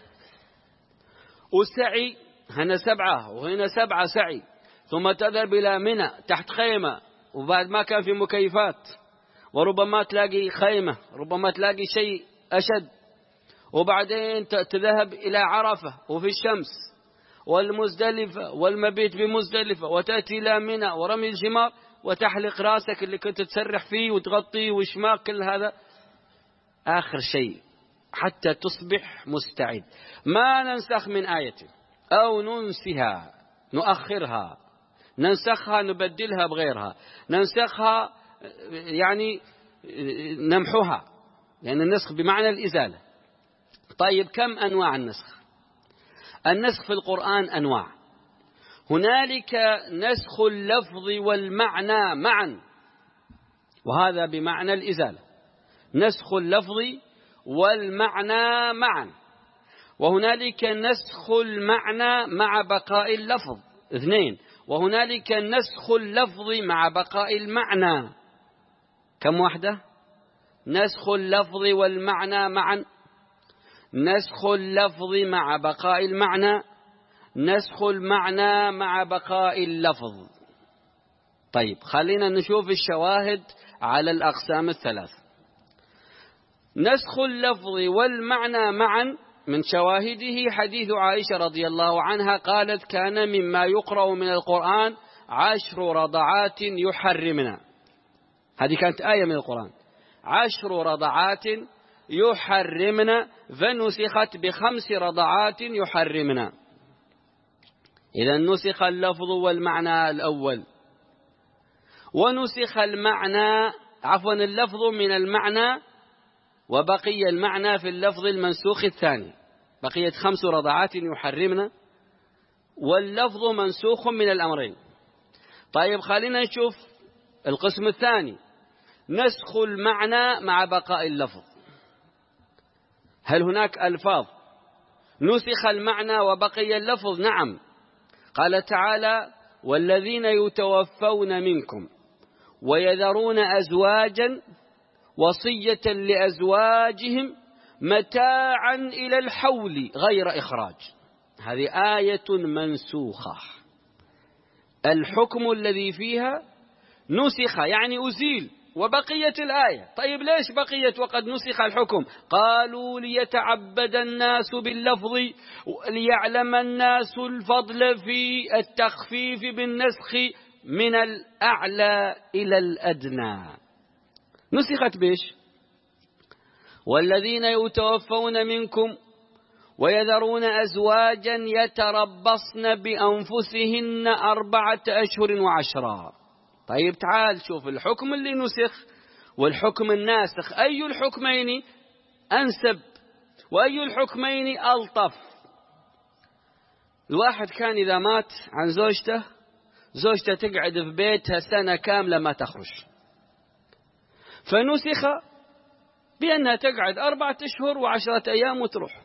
والسعي هنا سبعة وهنا سبعة سعي، ثم تذهب إلى منى تحت خيمة، وبعد ما كان في مكيفات، وربما تلاقي خيمة، ربما تلاقي شيء أشد، وبعدين تذهب إلى عرفة وفي الشمس والمزدلفة والمبيت بمزدلفة، وتأتي إلى منى ورمي الجمار وتحلق راسك اللي كنت تسرح فيه وتغطيه وشماغ، كل هذا آخر شيء حتى تصبح مستعد. ما ننسخ من آية أو ننسها نؤخرها، ننسخها نبدلها بغيرها، ننسخها يعني نمحوها، لأن النسخ بمعنى الإزالة. طيب كم أنواع النسخ؟ النسخ في القرآن أنواع، هنالك نسخ اللفظ والمعنى معا، وهذا بمعنى الإزالة، نسخ اللفظ والمعنى معا. وهنالك نسخ المعنى مع بقاء اللفظ، اثنين. وهنالك نسخ اللفظ مع بقاء المعنى، كم واحدة؟ نسخ اللفظ والمعنى معا، نسخ اللفظ مع بقاء المعنى، نسخ المعنى مع بقاء اللفظ. طيب خلينا نشوف الشواهد على الأقسام الثلاث. نسخ اللفظ والمعنى معا من شواهده حديث عائشة رضي الله عنها قالت كان مما يقرأ من القرآن عشر رضعات يحرمنا. هذه كانت آية من القرآن، عشر رضعات يحرمنا فنسخت بخمس رضعات يحرمنا. إذا نسخ اللفظ والمعنى الأول، ونسخ المعنى عفوا اللفظ من المعنى، وبقي المعنى في اللفظ المنسوخ الثاني. بقيت خمس رضعات يحرمنا واللفظ منسوخ من الأمرين. طيب خلينا نشوف القسم الثاني، نسخ المعنى مع بقاء اللفظ. هل هناك ألفاظ نسخ المعنى وبقي اللفظ؟ نعم. قال تعالى والذين يتوفون منكم ويذرون أزواجا وصية لأزواجهم متاعا إلى الحول غير إخراج. هذه آية منسوخة، الحكم الذي فيها نسخ يعني أزيل وبقيت الآية. طيب ليش بقيت وقد نسخ الحكم؟ قالوا ليتعبد الناس باللفظ ليعلم الناس الفضل في التخفيف بالنسخ من الأعلى إلى الأدنى. نسخت بيش؟ والذين يتوفون منكم ويذرون أزواجا يتربصن بأنفسهن أربعة أشهر وعشرا. طيب تعال شوف الحكم اللي نسخ والحكم الناسخ، أي الحكمين أنسب وأي الحكمين ألطف؟ الواحد كان إذا مات عن زوجته، زوجته تقعد في بيتها سنة كاملة ما تخرج، فنسخ بأنها تقعد أربعة أشهر وعشرة أيام وتروح،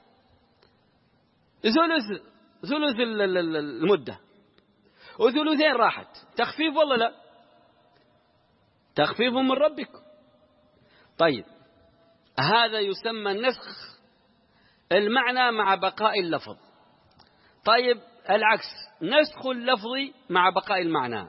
ثلث ثلث المدة وثلثين راحت. تخفيف والله لا؟ تخفيف من ربك. طيب هذا يسمى النسخ المعنى مع بقاء اللفظ. طيب العكس، نسخ اللفظ مع بقاء المعنى.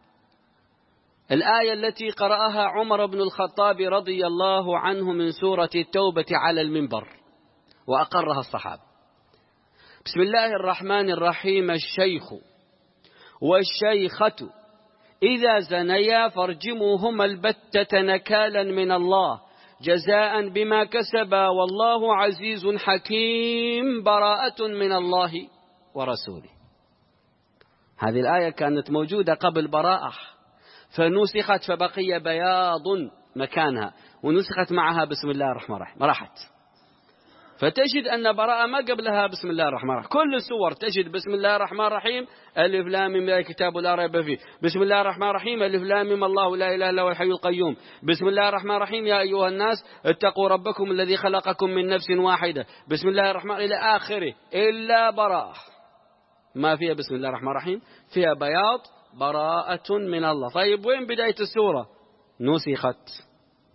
الآية التي قرأها عمر بن الخطاب رضي الله عنه من سورة التوبة على المنبر وأقرها الصحابة: بسم الله الرحمن الرحيم الشيخ والشيخة إذا زنيا فارجموهما البتة نكالا من الله جزاء بما كسبا والله عزيز حكيم براءة من الله ورسوله. هذه الآية كانت موجودة قبل براءة، فنسخت فبقي بياض مكانها، ونسخت معها بسم الله الرحمن الرحيم راحت. فتجد أن براءة ما قبلها بسم الله الرحمن الرحيم. كل السور تجد بسم الله الرحمن الرحيم ألف لام ميم الكتاب لا ريب فيه، بسم الله الرحمن الرحيم ألف لام ميم الله لا إله إلا هو الحي القيوم، بسم الله الرحمن الرحيم يا أيها الناس اتقوا ربكم الذي خلقكم من نفس واحدة، بسم الله الرحمن إلى آخره. إلا براءة ما فيها بسم الله الرحمن الرحيم، فيها بياض براءة من الله. طيب وين بداية السورة؟ نسخت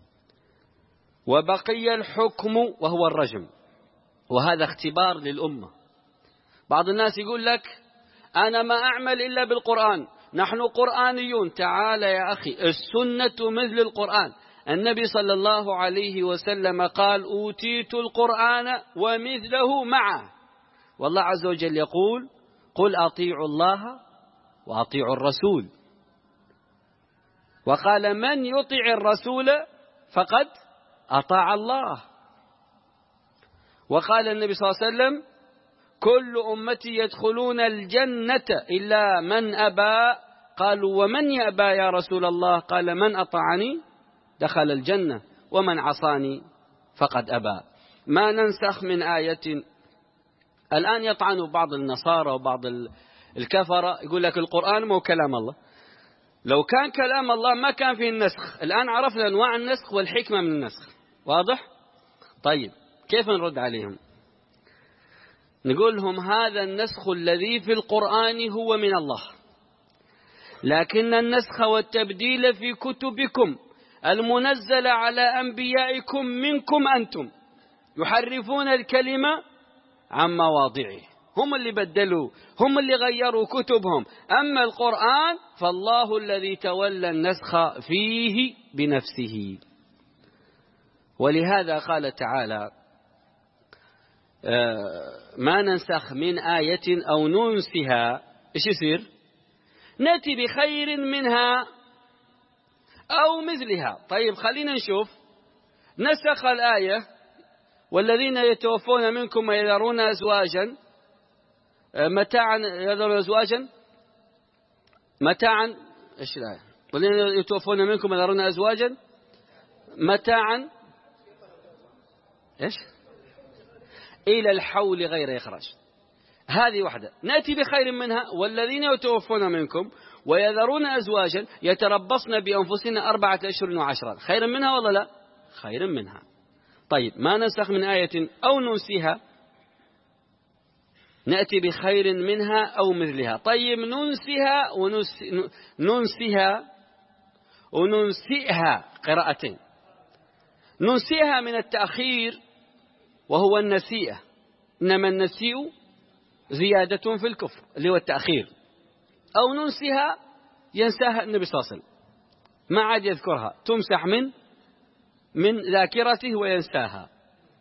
وبقي الحكم وهو الرجم، وهذا اختبار للأمة. بعض الناس يقول لك أنا ما أعمل إلا بالقرآن، نحن قرآنيون. تعال يا أخي، السنة مثل القرآن. النبي صلى الله عليه وسلم قال أوتيت القرآن ومثله معه، والله عز وجل يقول قل أطيعوا الله وأطيعوا الرسول، وقال من يطع الرسول فقد أطاع الله. وقال النبي صلى الله عليه وسلم كل أمتي يدخلون الجنة إلا من أبى. قالوا ومن يأبى يا رسول الله؟ قال من أطاعني دخل الجنة ومن عصاني فقد أبى. ما ننسخ من آية. الآن يطعن بعض النصارى وبعض الكفرة يقول لك القرآن مو كلام الله. لو كان كلام الله ما كان فيه النسخ. الآن عرفنا أنواع النسخ والحكمة من النسخ، واضح؟ طيب كيف نرد عليهم؟ نقول لهم هذا النسخ الذي في القرآن هو من الله، لكن النسخ والتبديل في كتبكم المنزلة على أنبيائكم منكم أنتم يحرفون الكلمة عن مواضعه. هم اللي بدلوا، هم اللي غيروا كتبهم. أما القرآن فالله الذي تولى النسخ فيه بنفسه. ولهذا قال تعالى ما ننسخ من آية أو ننسها إيش يصير؟ نأتي بخير منها أو مثلها. طيب خلينا نشوف. نسخ الآية والذين يتوفون منكم ويذرون أزواجا متاعا يذرون أزواجا متاعا إيش الآية؟ والذين يتوفون منكم ويذرون أزواجا متاعا إيش؟ إلى الحول غير إخراج. هذه واحدة. نأتي بخير منها والذين يتوفون منكم ويذرون أزواجا يتربصن بأنفسهن أربعة أشهر وعشرا. خير منها ولا لا؟ خير منها. طيب ما ننسخ من آية أو ننسيها نأتي بخير منها أو مثلها. طيب ننسيها وننسي ننسيها وننسيها قراءتين. ننسيها من التأخير وهو النسيئة، إنما النسيء زيادة في الكفر اللي هو التأخير. أو ننسيها ينساها النبي صلى الله عليه وسلم ما عاد يذكرها، تمسح من من ذاكرته وينساها.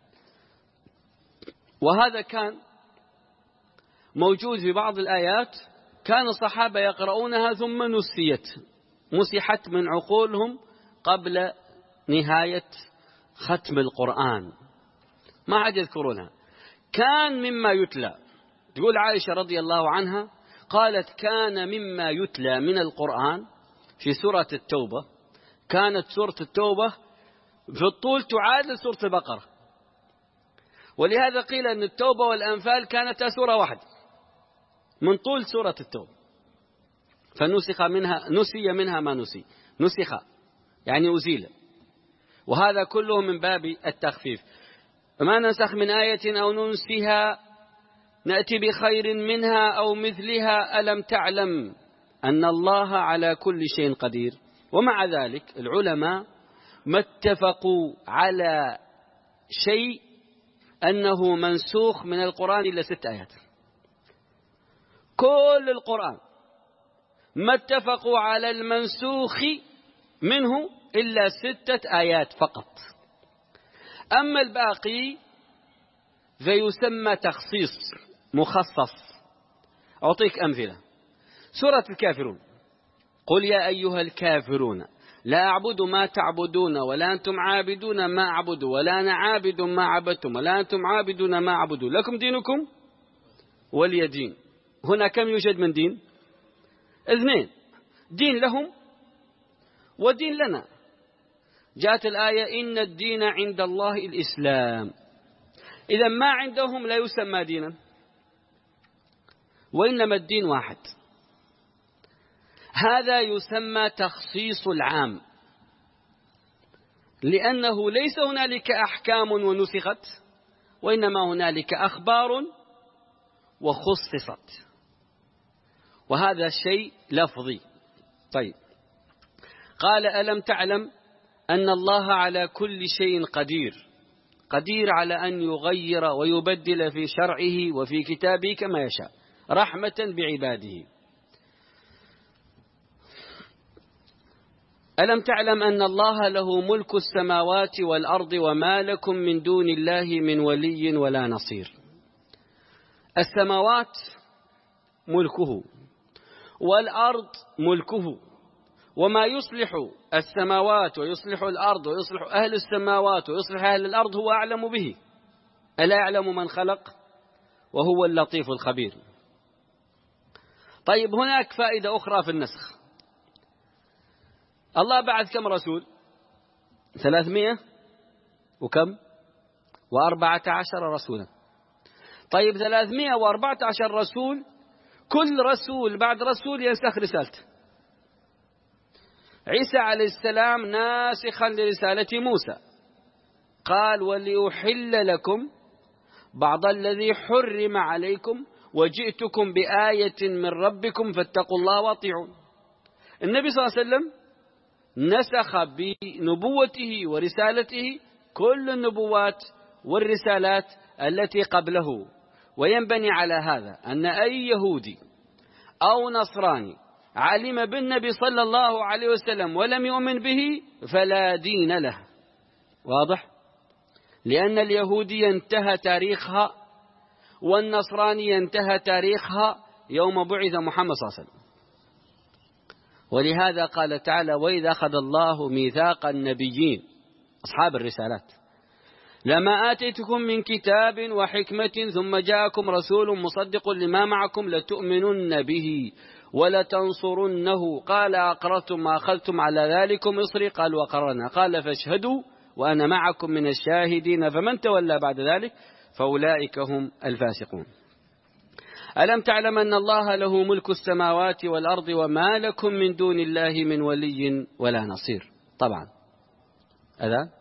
وهذا كان موجود في بعض الآيات كان الصحابة يقرؤونها ثم نسيت مسحت من عقولهم قبل نهاية ختم القرآن ما عاد يذكرونها. كان مما يتلى. تقول عائشة رضي الله عنها قالت كان مما يتلى من القرآن في سورة التوبة. كانت سورة التوبة في الطول تعادل سورة البقرة، ولهذا قيل أن التوبة والأنفال كانتا سورة واحدة من طول سورة التوبة، فنسخ منها نسي منها ما نسي نسخ يعني أزيل. وهذا كله من باب التخفيف. ما ننسخ من آية أو ننسها نأتي بخير منها أو مثلها ألم تعلم أن الله على كل شيء قدير. ومع ذلك العلماء ما اتفقوا على شيء أنه منسوخ من القرآن إلا ست آيات. كل القرآن ما اتفقوا على المنسوخ منه إلا ستة آيات فقط. أما الباقي فيسمى تخصيص مخصص. أعطيك أمثلة. سورة الكافرون قل يا أيها الكافرون لا أعبد ما تعبدون ولا أنتم عابدون ما أعبد ولا أنا عابد ما عبدتم ولا أنتم عابدون ما أعبد لكم دينكم ولي دين. هنا كم يوجد من دين؟ اثنين، دين لهم ودين لنا. جاءت الآية إن الدين عند الله الإسلام. إذا ما عندهم لا يسمى دينا وإنما الدين واحد. هذا يسمى تخصيص العام، لأنه ليس هنالك أحكام ونسخت وإنما هنالك أخبار وخصصت، وهذا شيء لفظي. طيب قال ألم تعلم أن الله على كل شيء قدير. قدير على أن يغير ويبدل في شرعه وفي كتابه كما يشاء رحمة بعباده. ألم تعلم أن الله له ملك السماوات والأرض وما لكم من دون الله من ولي ولا نصير. السماوات ملكه والأرض ملكه، وما يصلح السماوات ويصلح الأرض ويصلح أهل السماوات ويصلح أهل الأرض هو أعلم به. ألا يعلم من خلق وهو اللطيف الخبير. طيب هناك فائدة أخرى في النسخ. الله بعث كم رسول؟ ثلاثمائة وكم وأربعة عشر رسولا. طيب ثلاثمائة وأربعة عشر رسول، كل رسول بعد رسول ينسخ رسالته. عيسى عليه السلام ناسخا لرسالة موسى قال ولأحل لكم بعض الذي حرم عليكم وجئتكم بآية من ربكم فاتقوا الله واطيعون. النبي صلى الله عليه وسلم نسخ بنبوته ورسالته كل النبوات والرسالات التي قبله. وينبني على هذا أن أي يهودي أو نصراني علم بالنبي صلى الله عليه وسلم ولم يؤمن به فلا دين له. واضح؟ لأن اليهودية انتهى تاريخها والنصرانية انتهى تاريخها يوم بعث محمد صلى الله عليه وسلم. ولهذا قال تعالى: وإذا أخذ الله ميثاق النبيين أصحاب الرسالات لما آتيتكم من كتاب وحكمة ثم جاءكم رسول مصدق لما معكم لتؤمنن به ولتنصرنه قال أقررتم ما أخذتم على ذلكم إصري قال وقررنا قال فاشهدوا وأنا معكم من الشاهدين فمن تولى بعد ذلك فأولئك هم الفاسقون. ألم تعلم أن الله له ملك السماوات والأرض وما لكم من دون الله من ولي ولا نصير. طبعا أذا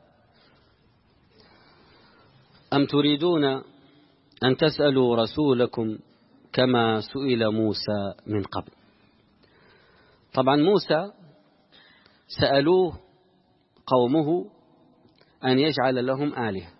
أم تريدون أن تسألوا رسولكم كما سئل موسى من قبل. طبعا موسى سألوه قومه أن يجعل لهم آلهة،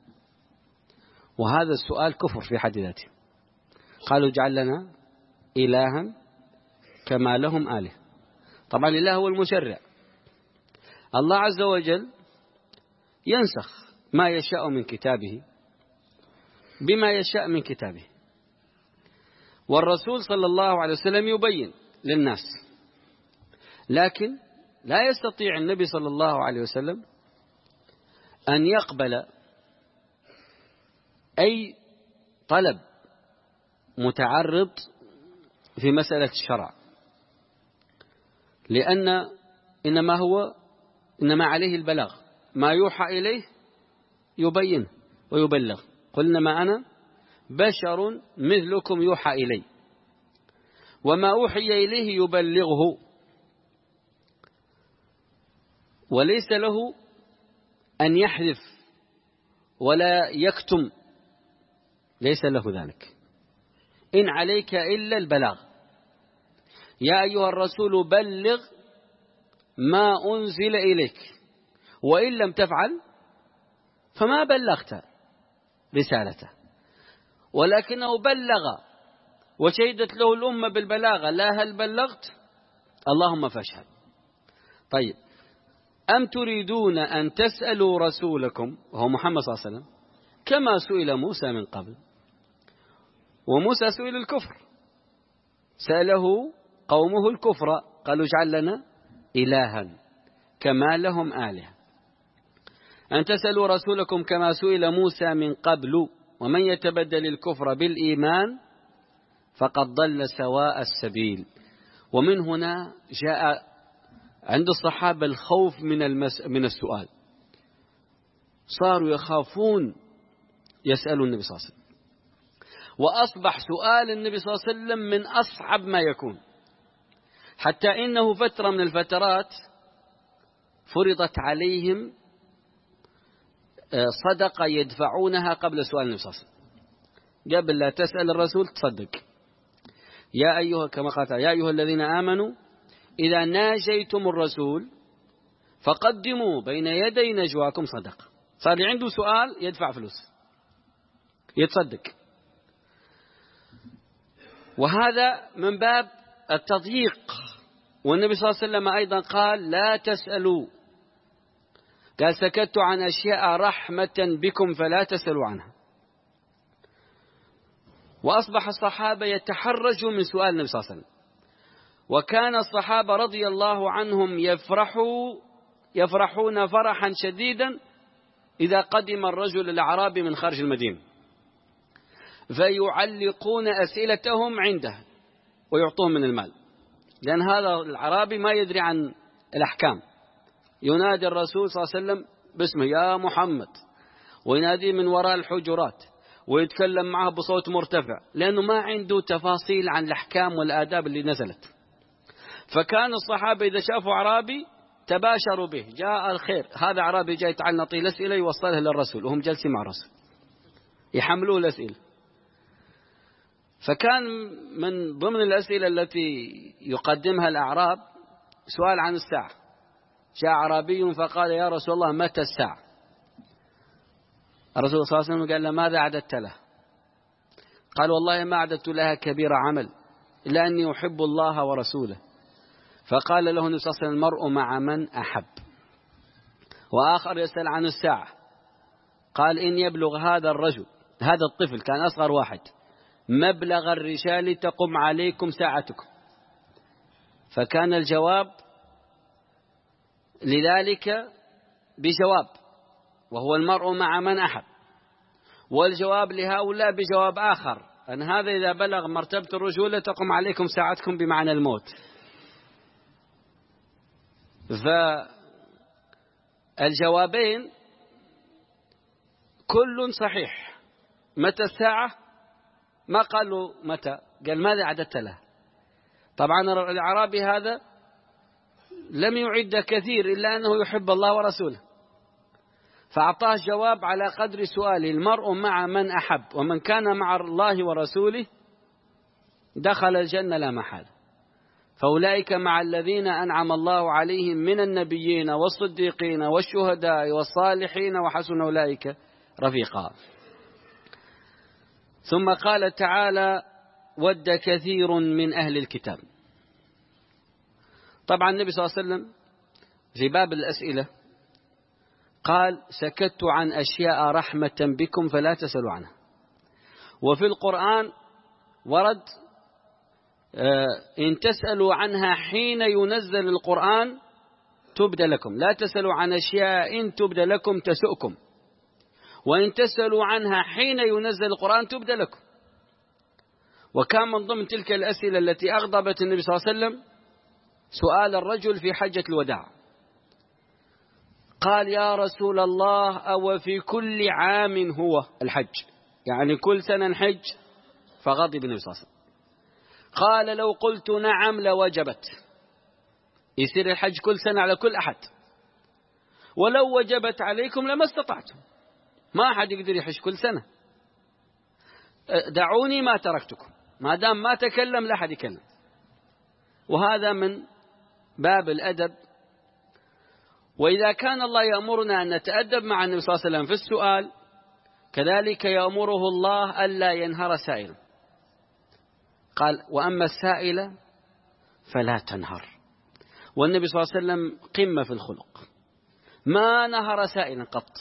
وهذا السؤال كفر في حد ذاته. قالوا اجعل لنا إلها كما لهم آلهة. طبعا الإله هو المشرع. الله عز وجل ينسخ ما يشاء من كتابه بما يشاء من كتابه، والرسول صلى الله عليه وسلم يبين للناس، لكن لا يستطيع النبي صلى الله عليه وسلم أن يقبل أي طلب متعرض في مسألة الشرع، لأن إنما هو إنما عليه البلاغ، ما يوحى إليه يبين ويبلغ. قل إنما أنا بشر مثلكم يوحى إلي وما أوحي إليه يبلغه، وليس له أن يحذف ولا يكتم، ليس له ذلك. إن عليك إلا البلاغ. يا أيها الرسول بلغ ما أنزل إليك وإن لم تفعل فما بلغت رسالته، ولكنه بلغ وشهدت له الأمة بالبلاغة، لا هل بلغت؟ اللهم فاشهد. طيب، أم تريدون أن تسألوا رسولكم وهو محمد صلى الله عليه وسلم كما سئل موسى من قبل؟ وموسى سئل الكفر، سأله قومه الكفر، قالوا اجعل لنا إلها كما لهم آلهة. أن تسألوا رسولكم كما سئل موسى من قبل ومن يتبدل الكفر بالإيمان فقد ضل سواء السبيل. ومن هنا جاء عند الصحابة الخوف من المس... من السؤال، صاروا يخافون يسألوا النبي صلى الله عليه وسلم، وأصبح سؤال النبي صلى الله عليه وسلم من أصعب ما يكون، حتى إنه فترة من الفترات فرضت عليهم صدقة يدفعونها قبل سؤال النبي صلى الله عليه وسلم. قبل لا تسأل الرسول تصدق. يا أيها كما قال يا أيها الذين آمنوا إذا ناجيتم الرسول فقدموا بين يدي نجواكم صدقة. صار اللي عنده سؤال يدفع فلوس يتصدق. وهذا من باب التضييق. والنبي صلى الله عليه وسلم أيضا قال لا تسألوا، قال سكت عن أشياء رحمة بكم فلا تسألوا عنها. وأصبح الصحابة يتحرجوا من سؤال النبي صلى الله عليه وسلم، وكان الصحابة رضي الله عنهم يفرحوا يفرحون فرحا شديدا إذا قدم الرجل الأعرابي من خارج المدينة، فيعلقون أسئلتهم عنده ويعطوهم من المال، لأن هذا الأعرابي ما يدري عن الأحكام. ينادي الرسول صلى الله عليه وسلم باسمه يا محمد، وينادي من وراء الحجرات ويتكلم معه بصوت مرتفع، لأنه ما عنده تفاصيل عن الأحكام والآداب اللي نزلت. فكان الصحابة إذا شافوا أعرابي تباشروا به، جاء الخير، هذا أعرابي جاي يتعال نعطيه الأسئلة يوصلها للرسول وهم جالسين مع الرسول يحملوه الأسئلة. فكان من ضمن الأسئلة التي يقدمها الأعراب سؤال عن الساعة. جاء أعرابي فقال يا رسول الله متى الساعة؟ الرسول صلى الله عليه وسلم قال له ماذا أعددت له؟ قال والله ما أعددت لها كبير عمل إلا أني أحب الله ورسوله. فقال له النبي صلى الله عليه وسلم المرء مع من أحب. وآخر يسأل عن الساعة، قال إن يبلغ هذا الرجل هذا الطفل كان أصغر واحد: مبلغ الرجال تقم عليكم ساعتكم. فكان الجواب لذلك بجواب، وهو المرء مع من أحب، والجواب لهؤلاء بجواب آخر، أن هذا إذا بلغ مرتبة الرجولة تقم عليكم ساعتكم بمعنى الموت. فالجوابين كل صحيح. متى الساعة؟ ما قالوا متى، قال ماذا عددت له. طبعا الأعرابي هذا لم يعد كثير إلا أنه يحب الله ورسوله، فأعطاه جواب على قدر سؤاله: المرء مع من أحب، ومن كان مع الله ورسوله دخل الجنة لا محالة. فأولئك مع الذين أنعم الله عليهم من النبيين والصديقين والشهداء والصالحين وحسن أولئك رفيقا. ثم قال تعالى: ود كثير من أهل الكتاب. طبعا النبي صلى الله عليه وسلم في باب الأسئلة قال: سكت عن أشياء رحمة بكم فلا تسألوا عنها. وفي القرآن ورد: إن تسألوا عنها حين ينزل القرآن تبدى لكم، لا تسألوا عن أشياء إن تبدى لكم تسؤكم، وإن تسألوا عنها حين ينزل القرآن تبدى لكم. وكان من ضمن تلك الأسئلة التي أغضبت النبي صلى الله عليه وسلم سؤال الرجل في حجة الوداع، قال: يا رسول الله أو في كل عام هو الحج، يعني كل سنة نحج؟ فغضب النبي صلى الله عليه وسلم، قال: لو قلت نعم لوجبت، يصير الحج كل سنة على كل أحد، ولو وجبت عليكم لما استطعتم، ما أحد يقدر يحج كل سنة، دعوني ما تركتكم، ما دام ما تكلم لا أحد يكلم. وهذا من باب الأدب. وإذا كان الله يأمرنا أن نتأدب مع النبي صلى الله عليه وسلم في السؤال، كذلك يأمره الله ألا ينهر سائلا. قال: وأما السائل فلا تنهر. والنبي صلى الله عليه وسلم قمة في الخلق، ما نهر سائلا قط.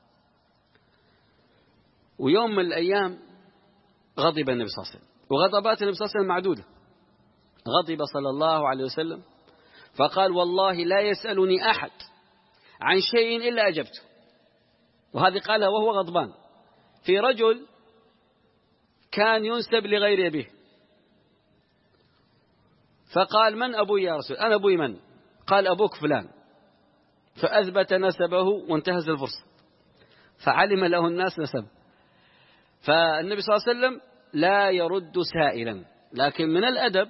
ويوم من الأيام غضب النبي صلى الله عليه وسلم، وغضبات النبي صلى الله عليه وسلم معدودة. غضب صلى الله عليه وسلم فقال: والله لا يسألني أحد عن شيء إلا أجبته. وهذه قالها وهو غضبان. في رجل كان ينسب لغير أبيه، فقال: من أبوي يا رسول؟ أنا أبوي من؟ قال: أبوك فلان. فأثبت نسبه وانتهز الفرصة، فعلم له الناس نسب. فالنبي صلى الله عليه وسلم لا يرد سائلا، لكن من الأدب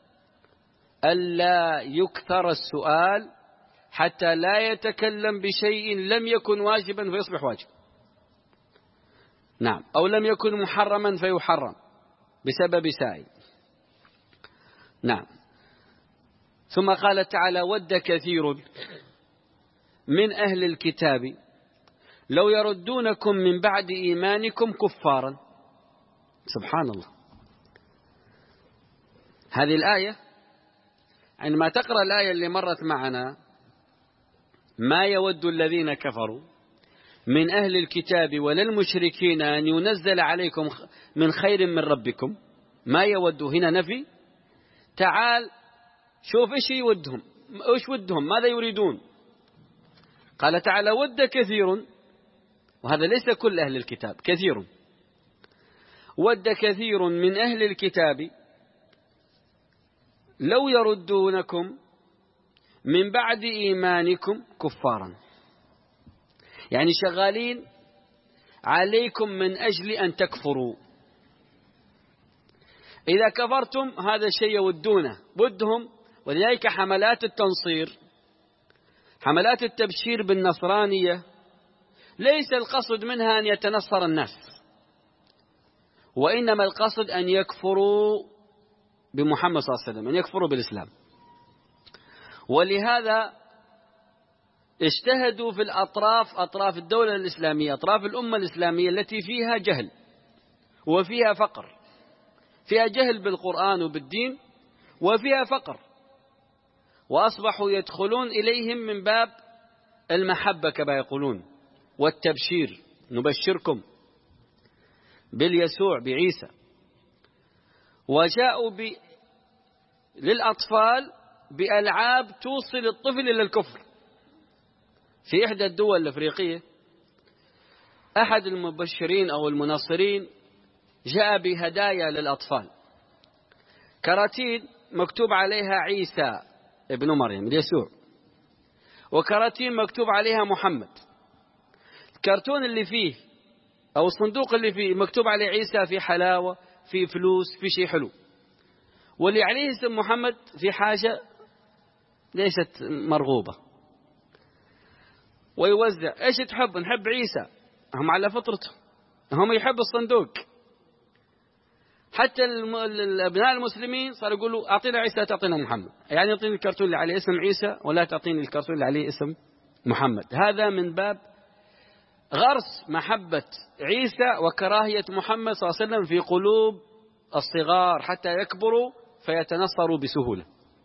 ألا يكثر السؤال حتى لا يتكلم بشيء لم يكن واجبا فيصبح واجب، نعم، أو لم يكن محرما فيحرم بسبب سائل، نعم. ثم قال تعالى: ود كثير من أهل الكتاب لو يردونكم من بعد إيمانكم كفارا. سبحان الله. هذه الآية عندما تقرأ الآية اللي مرت معنا: ما يود الذين كفروا من أهل الكتاب ولا المشركين أن ينزل عليكم من خير من ربكم، ما يود هنا نفي. تعال شوف إيش يودهم، إيش ودهم، ماذا يريدون. قال تعالى: ود كثير، وهذا ليس كل أهل الكتاب، كثير. ود كثير من أهل الكتاب لو يردونكم من بعد إيمانكم كفارا، يعني شغالين عليكم من أجل أن تكفروا. إذا كفرتم هذا الشيء يودونه، ودهم. ولذلك حملات التنصير، حملات التبشير بالنصرانية، ليس القصد منها أن يتنصر الناس، وإنما القصد أن يكفروا بمحمد صلى الله عليه وسلم، أن يكفروا بالإسلام. ولهذا اجتهدوا في الأطراف، أطراف الدولة الإسلامية، أطراف الأمة الإسلامية التي فيها جهل وفيها فقر، فيها جهل بالقرآن وبالدين وفيها فقر، وأصبحوا يدخلون إليهم من باب المحبة كما يقولون والتبشير، نبشركم. باليسوع بعيسى، وجاءوا ب... للأطفال بألعاب توصل الطفل إلى الكفر. في إحدى الدول الأفريقية أحد المبشرين أو المناصرين جاء بهدايا للأطفال، كراتين مكتوب عليها عيسى ابن مريم يسوع، وكراتين مكتوب عليها محمد. الكرتون اللي فيه أو الصندوق اللي فيه مكتوب عليه عيسى في حلاوة، في فلوس، في شيء حلو، واللي عليه اسم محمد في حاجة ليست مرغوبة. ويوزع ايش تحب؟ نحب عيسى، هم على فطرته، هم يحب الصندوق. حتى الأبناء المسلمين صاروا يقولوا أعطينا عيسى تعطينا محمد، يعني أعطيني الكرتون اللي عليه اسم عيسى ولا تعطيني الكرتون اللي عليه اسم محمد. هذا من باب غرس محبة عيسى وكراهية محمد صلى الله عليه وسلم في قلوب الصغار حتى يكبروا فيتنصروا بسهولة.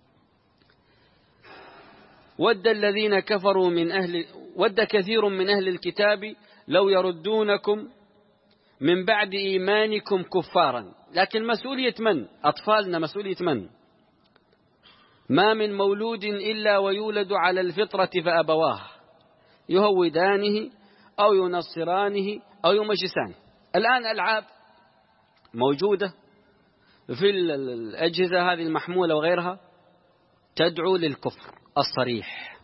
ود الذين كفروا من أهل ود كثير من أهل الكتاب لو يردونكم من بعد إيمانكم كفارا. لكن مسؤولية من؟ أطفالنا مسؤولية من؟ ما من مولود إلا ويولد على الفطرة فأبواه يهودانه أو ينصرانه أو يمجسانه. الآن ألعاب موجودة في الأجهزة هذه المحمولة وغيرها تدعو للكفر الصريح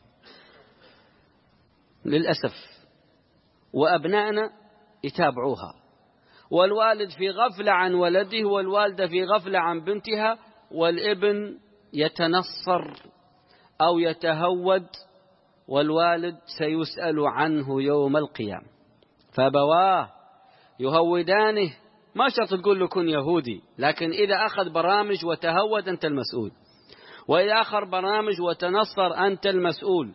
للأسف، وأبنائنا يتابعوها، والوالد في غفلة عن ولده، والوالدة في غفلة عن بنتها، والابن يتنصر أو يتهود، والوالد سيسأل عنه يوم القيامة. فأبواه يهودانه، ما شرط تقول له كن يهودي، لكن إذا أخذ برامج وتهود أنت المسؤول، وإذا أخذ برامج وتنصر أنت المسؤول.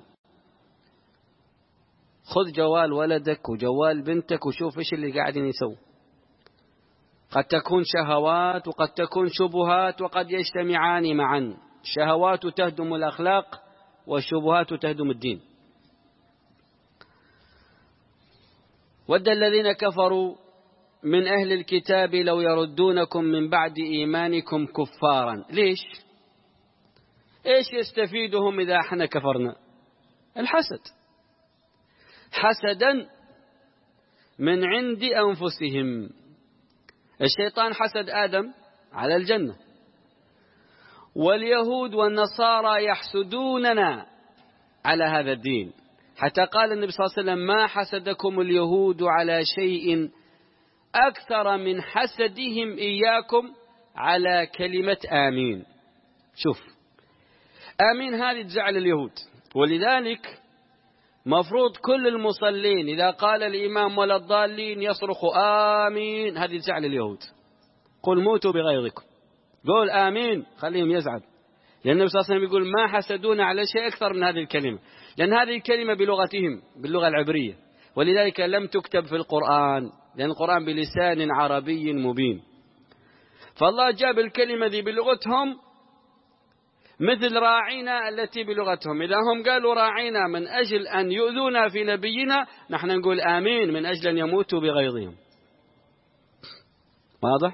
خذ جوال ولدك وجوال بنتك وشوف إيش اللي قاعدين يسوي. قد تكون شهوات وقد تكون شبهات وقد يجتمعان معا. الشهوات تهدم الأخلاق والشبهات تهدم الدين. ود الذين كفروا من أهل الكتاب لو يردونكم من بعد إيمانكم كفارا. ليش؟ إيش يستفيدهم إذا احنا كفرنا؟ الحسد، حسدا من عند أنفسهم. الشيطان حسد آدم على الجنة، واليهود والنصارى يحسدوننا على هذا الدين، حتى قال النبي صلى الله عليه وسلم ما حسدكم اليهود على شيء أكثر من حسدهم إياكم على كلمة آمين. شوف، آمين هذه تزعل اليهود، ولذلك مفروض كل المصلين إذا قال الإمام ولا الضالين يصرخ آمين، هذه تزعل اليهود. قل موتوا بغيظكم، قول آمين خليهم يزعل، لأن النبي صلى الله عليه وسلم يقول ما حسدون على شيء أكثر من هذه الكلمة، لأن هذه الكلمة بلغتهم باللغة العبرية، ولذلك لم تكتب في القرآن، لأن القرآن بلسان عربي مبين. فالله جاب الكلمة ذي بلغتهم مثل راعينا التي بلغتهم. إذا هم قالوا راعينا من أجل أن يؤذونا في نبينا، نحن نقول آمين من أجل أن يموتوا بغيظهم. واضح؟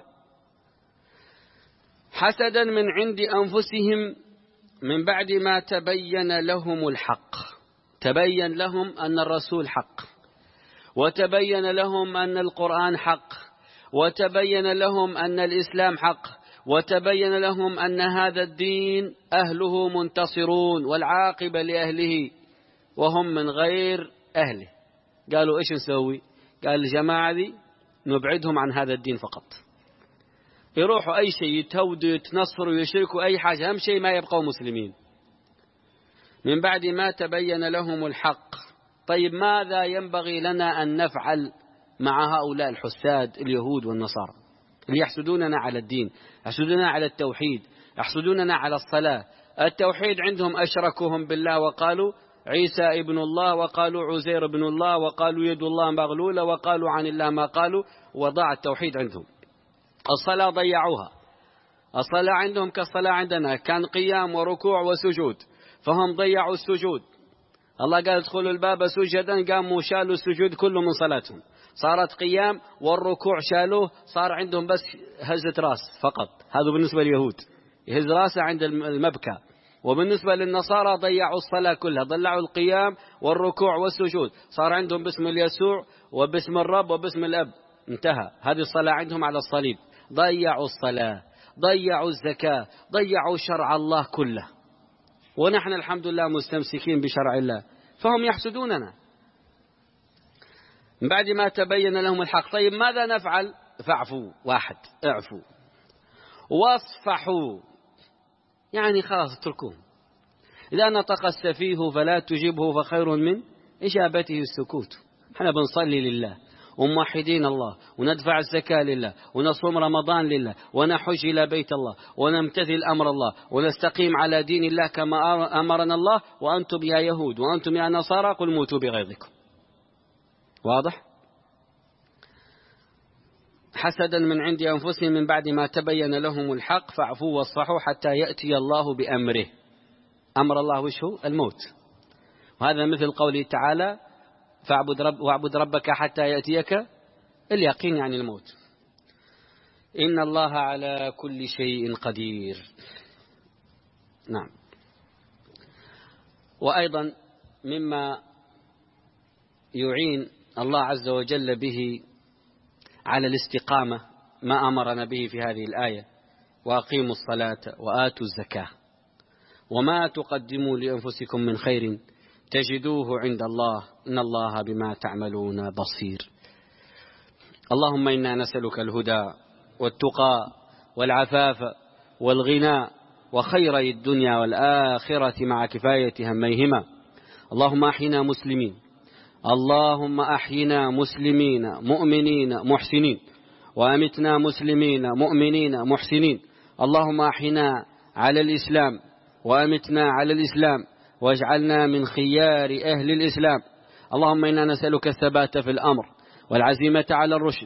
حسدا من عند أنفسهم من بعد ما تبين لهم الحق. تبين لهم أن الرسول حق، وتبين لهم أن القرآن حق، وتبين لهم أن الإسلام حق، وتبين لهم أن هذا الدين أهله منتصرون والعاقبة لأهله، وهم من غير أهله. قالوا إيش نسوي؟ قال الجماعة ذي نبعدهم عن هذا الدين فقط، يروحوا أي شيء يتهودوا يتنصروا يشركوا أي حاجة، أهم شيء ما يبقوا مسلمين. من بعد ما تبين لهم الحق. طيب ماذا ينبغي لنا أن نفعل مع هؤلاء الحساد اليهود والنصارى اللي يحسدوننا على الدين، يحسدوننا على التوحيد، يحسدوننا على الصلاة؟ التوحيد عندهم أشركوهم بالله وقالوا عيسى ابن الله، وقالوا عزير ابن الله، وقالوا يد الله مغلولة، وقالوا عن الله ما قالوا، وضاع التوحيد عندهم. الصلاة ضيعوها، الصلاة عندهم كالصلاة عندنا، كان قيام وركوع وسجود، فهم ضيعوا السجود. الله قال ادخلوا الباب سجدا، قاموا شالوا السجود كله من صلاتهم. صارت قيام، والركوع شالوه، صار عندهم بس هزة راس فقط. هذا بالنسبة لليهود، يهز راسه عند المبكى. وبالنسبة للنصارى ضيعوا الصلاة كلها، ضيعوا القيام والركوع والسجود، صار عندهم باسم اليسوع وباسم الرب وباسم الأب، انتهى. هذه الصلاة عندهم على الصليب. ضيعوا الصلاة، ضيعوا الزكاة، ضيعوا شرع الله كله، ونحن الحمد لله مستمسكين بشرع الله، فهم يحسدوننا من بعد ما تبين لهم الحق. طيب ماذا نفعل؟ فاعفوا، واحد اعفوا، واصفحوا، يعني خلاص اتركوه. إذا نطق السفيه فلا تجبه، فخير من إجابته السكوت. احنا بنصلي لله وموحدين الله، وندفع الزكاة لله، ونصوم رمضان لله، ونحج إلى بيت الله، ونمتثل أمر الله، ونستقيم على دين الله كما أمرنا الله. وأنتم يا يهود وأنتم يا نصارى قل موتوا بغيظكم. واضح؟ حسدا من عند أنفسهم من بعد ما تبين لهم الحق فاعفوا واصفحوا حتى يأتي الله بأمره. أمر الله وش هو؟ الموت. وهذا مثل قوله تعالى فاعبد رب واعبد ربك حتى يأتيك اليقين، يعني الموت. إن الله على كل شيء قدير. نعم. وأيضا مما يعين الله عز وجل به على الاستقامة ما أمرنا به في هذه الآية: وأقيموا الصلاة وآتوا الزكاة وما تقدموا لأنفسكم من خير تجدوه عند الله إن الله بما تعملون بصير. اللهم إنا نسألك الهدى والتقى والعفاف والغنى وخيري الدنيا والآخرة مع كفاية هميهما. اللهم أحينا مسلمين، اللهم أحينا مسلمين مؤمنين محسنين، وأمتنا مسلمين مؤمنين محسنين. اللهم أحينا على الإسلام وأمتنا على الإسلام، واجعلنا من خيار أهل الإسلام. اللهم إنا نسألك الثبات في الأمر والعزيمة على الرشد.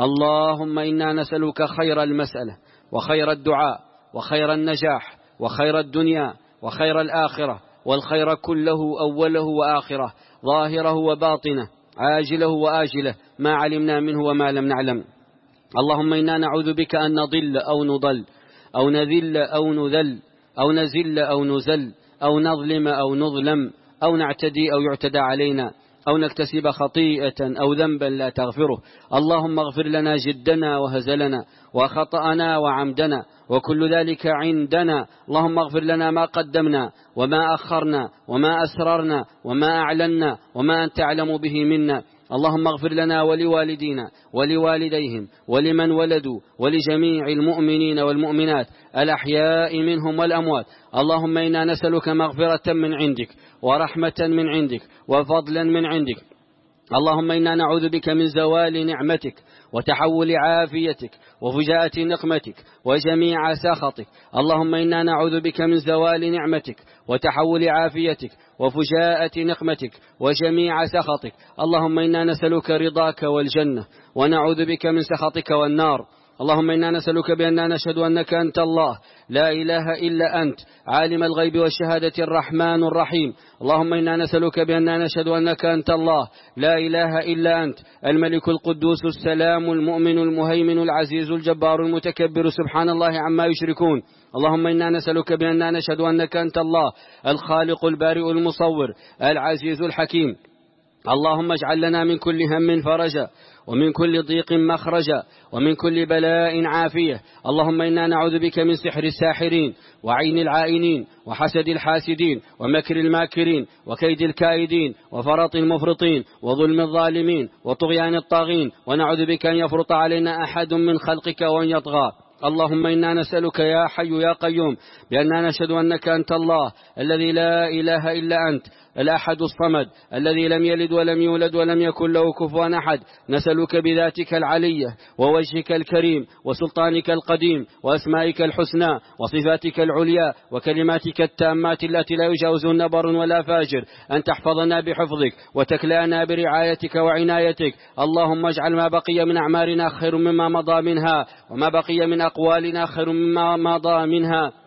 اللهم إنا نسألك خير المسألة وخير الدعاء وخير النجاح وخير الدنيا وخير الآخرة، والخير كله أوله وآخره، ظاهره وباطنه، عاجله وآجله، ما علمنا منه وما لم نعلم. اللهم إنا نعوذ بك أن نضل أو نضل أو نذل أو نذل أو نزل أو نزل أو نظلم أو نظلم أو نعتدي أو يعتدى علينا أو نكتسب خطيئة أو ذنبا لا تغفره. اللهم اغفر لنا جدنا وهزلنا وخطأنا وعمدنا وكل ذلك عندنا. اللهم اغفر لنا ما قدمنا وما أخرنا وما أسررنا وما أعلنا وما أنت أعلم به منا. اللهم اغفر لنا ولوالدينا ولوالديهم ولمن ولدوا ولجميع المؤمنين والمؤمنات الأحياء منهم والأموات. اللهم إنا نسألك مغفرة من عندك ورحمة من عندك وفضلا من عندك. اللهم إنا نعوذ بك من زوال نعمتك وتحول عافيتك وفجاءة نقمتك وجميع سخطك. اللهم إنا نعوذ بك من زوال نعمتك وتحول عافيتك وفجاءة نقمتك وجميع سخطك. اللهم إنا نسألك رضاك والجنة ونعوذ بك من سخطك والنار. اللهم إنا نسألك بأننا نشهد أنك أنت الله لا إله إلا أنت عالم الغيب والشهادة الرحمن الرحيم. اللهم إنا نسألك بأننا نشهد أنك أنت الله لا إله إلا أنت الملك القدوس السلام المؤمن المهيمن العزيز الجبار المتكبر سبحان الله عما يشركون. اللهم إنا نسألك بأننا نشهد أنك أنت الله الخالق البارئ المصور العزيز الحكيم. اللهم اجعل لنا من كل هم فرجا ومن كل ضيق مخرجا ومن كل بلاء عافية. اللهم إنا نعوذ بك من سحر الساحرين وعين العائنين وحسد الحاسدين ومكر الماكرين وكيد الكائدين وفرط المفرطين وظلم الظالمين وطغيان الطاغين، ونعوذ بك أن يفرط علينا أحد من خلقك وأن يطغى. اللهم إنا نسألك يا حي يا قيوم بأننا نشهد أنك أنت الله الذي لا إله إلا أنت الأحد الصمد الذي لم يلد ولم يولد ولم يكن له كفوا أحد. نسألك بذاتك العلية ووجهك الكريم وسلطانك القديم وأسمائك الحسنى وصفاتك العليا وكلماتك التامات التي لا يجاوزهن بر ولا فاجر أن تحفظنا بحفظك وتكلانا برعايتك وعنايتك. اللهم اجعل ما بقي من أعمارنا خير مما مضى منها، وما بقي من أقوالنا خير مما مضى منها.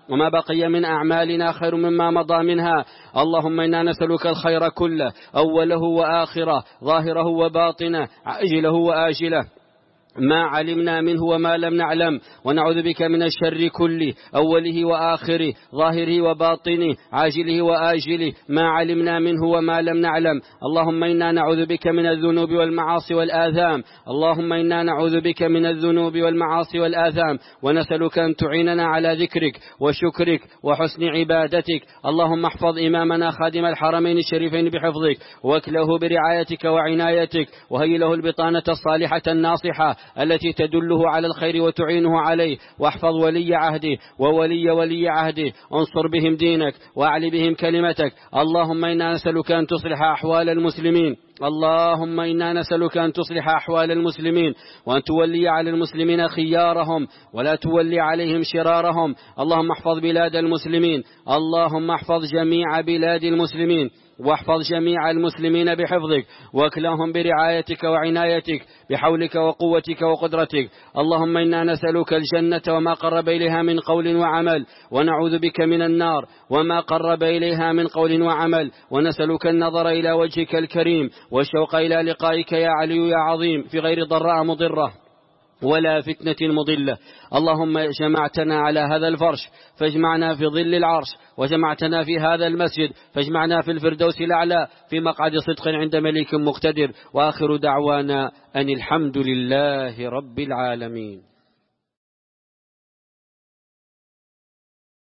وما بقي من أعمالنا خير مما مضى منها. اللهم إنا نسألك الخير كله، أوله وآخره، ظاهره وباطنه، عاجله وآجله، ما علمنا منه وما لم نعلم، ونعوذ بك من الشر كله، أوله وآخره، ظاهره وباطنه، عاجله وآجله، ما علمنا منه وما لم نعلم. اللهم إنا نعوذ بك من الذنوب والمعاصي والآثام اللهم إنا نعوذ بك من الذنوب والمعاصي والآثام ونسألك أن تعيننا على ذكرك وشكرك وحسن عبادتك. اللهم احفظ إمامنا خادم الحرمين الشريفين بحفظك، واكله برعايتك وعنايتك، وهي له البطانة الصالحة الناصحة التي تدله على الخير وتعينه عليه. واحفظ ولي عهده وولي ولي عهده، انصر بهم دينك واعل بهم كلمتك. اللهم إنا نسألك أن تصلح أحوال المسلمين اللهم إنا نسألك أن تصلح أحوال المسلمين، وأن تولي على المسلمين خيارهم ولا تولي عليهم شرارهم. اللهم احفظ بلاد المسلمين اللهم احفظ جميع بلاد المسلمين، واحفظ جميع المسلمين بحفظك، واكلهم برعايتك وعنايتك بحولك وقوتك وقدرتك. اللهم إنا نسألك الجنة وما قرب إليها من قول وعمل، ونعوذ بك من النار وما قرب إليها من قول وعمل، ونسألك النظر إلى وجهك الكريم والشوق إلى لقائك يا علي يا عظيم في غير ضراء مضرة ولا فتنة مضلة. اللهم جمعتنا على هذا الفرش فاجمعنا في ظل العرش، وجمعتنا في هذا المسجد فاجمعنا في الفردوس الأعلى في مقعد صدق عند مليك مقتدر. وآخر دعوانا أن الحمد لله رب العالمين.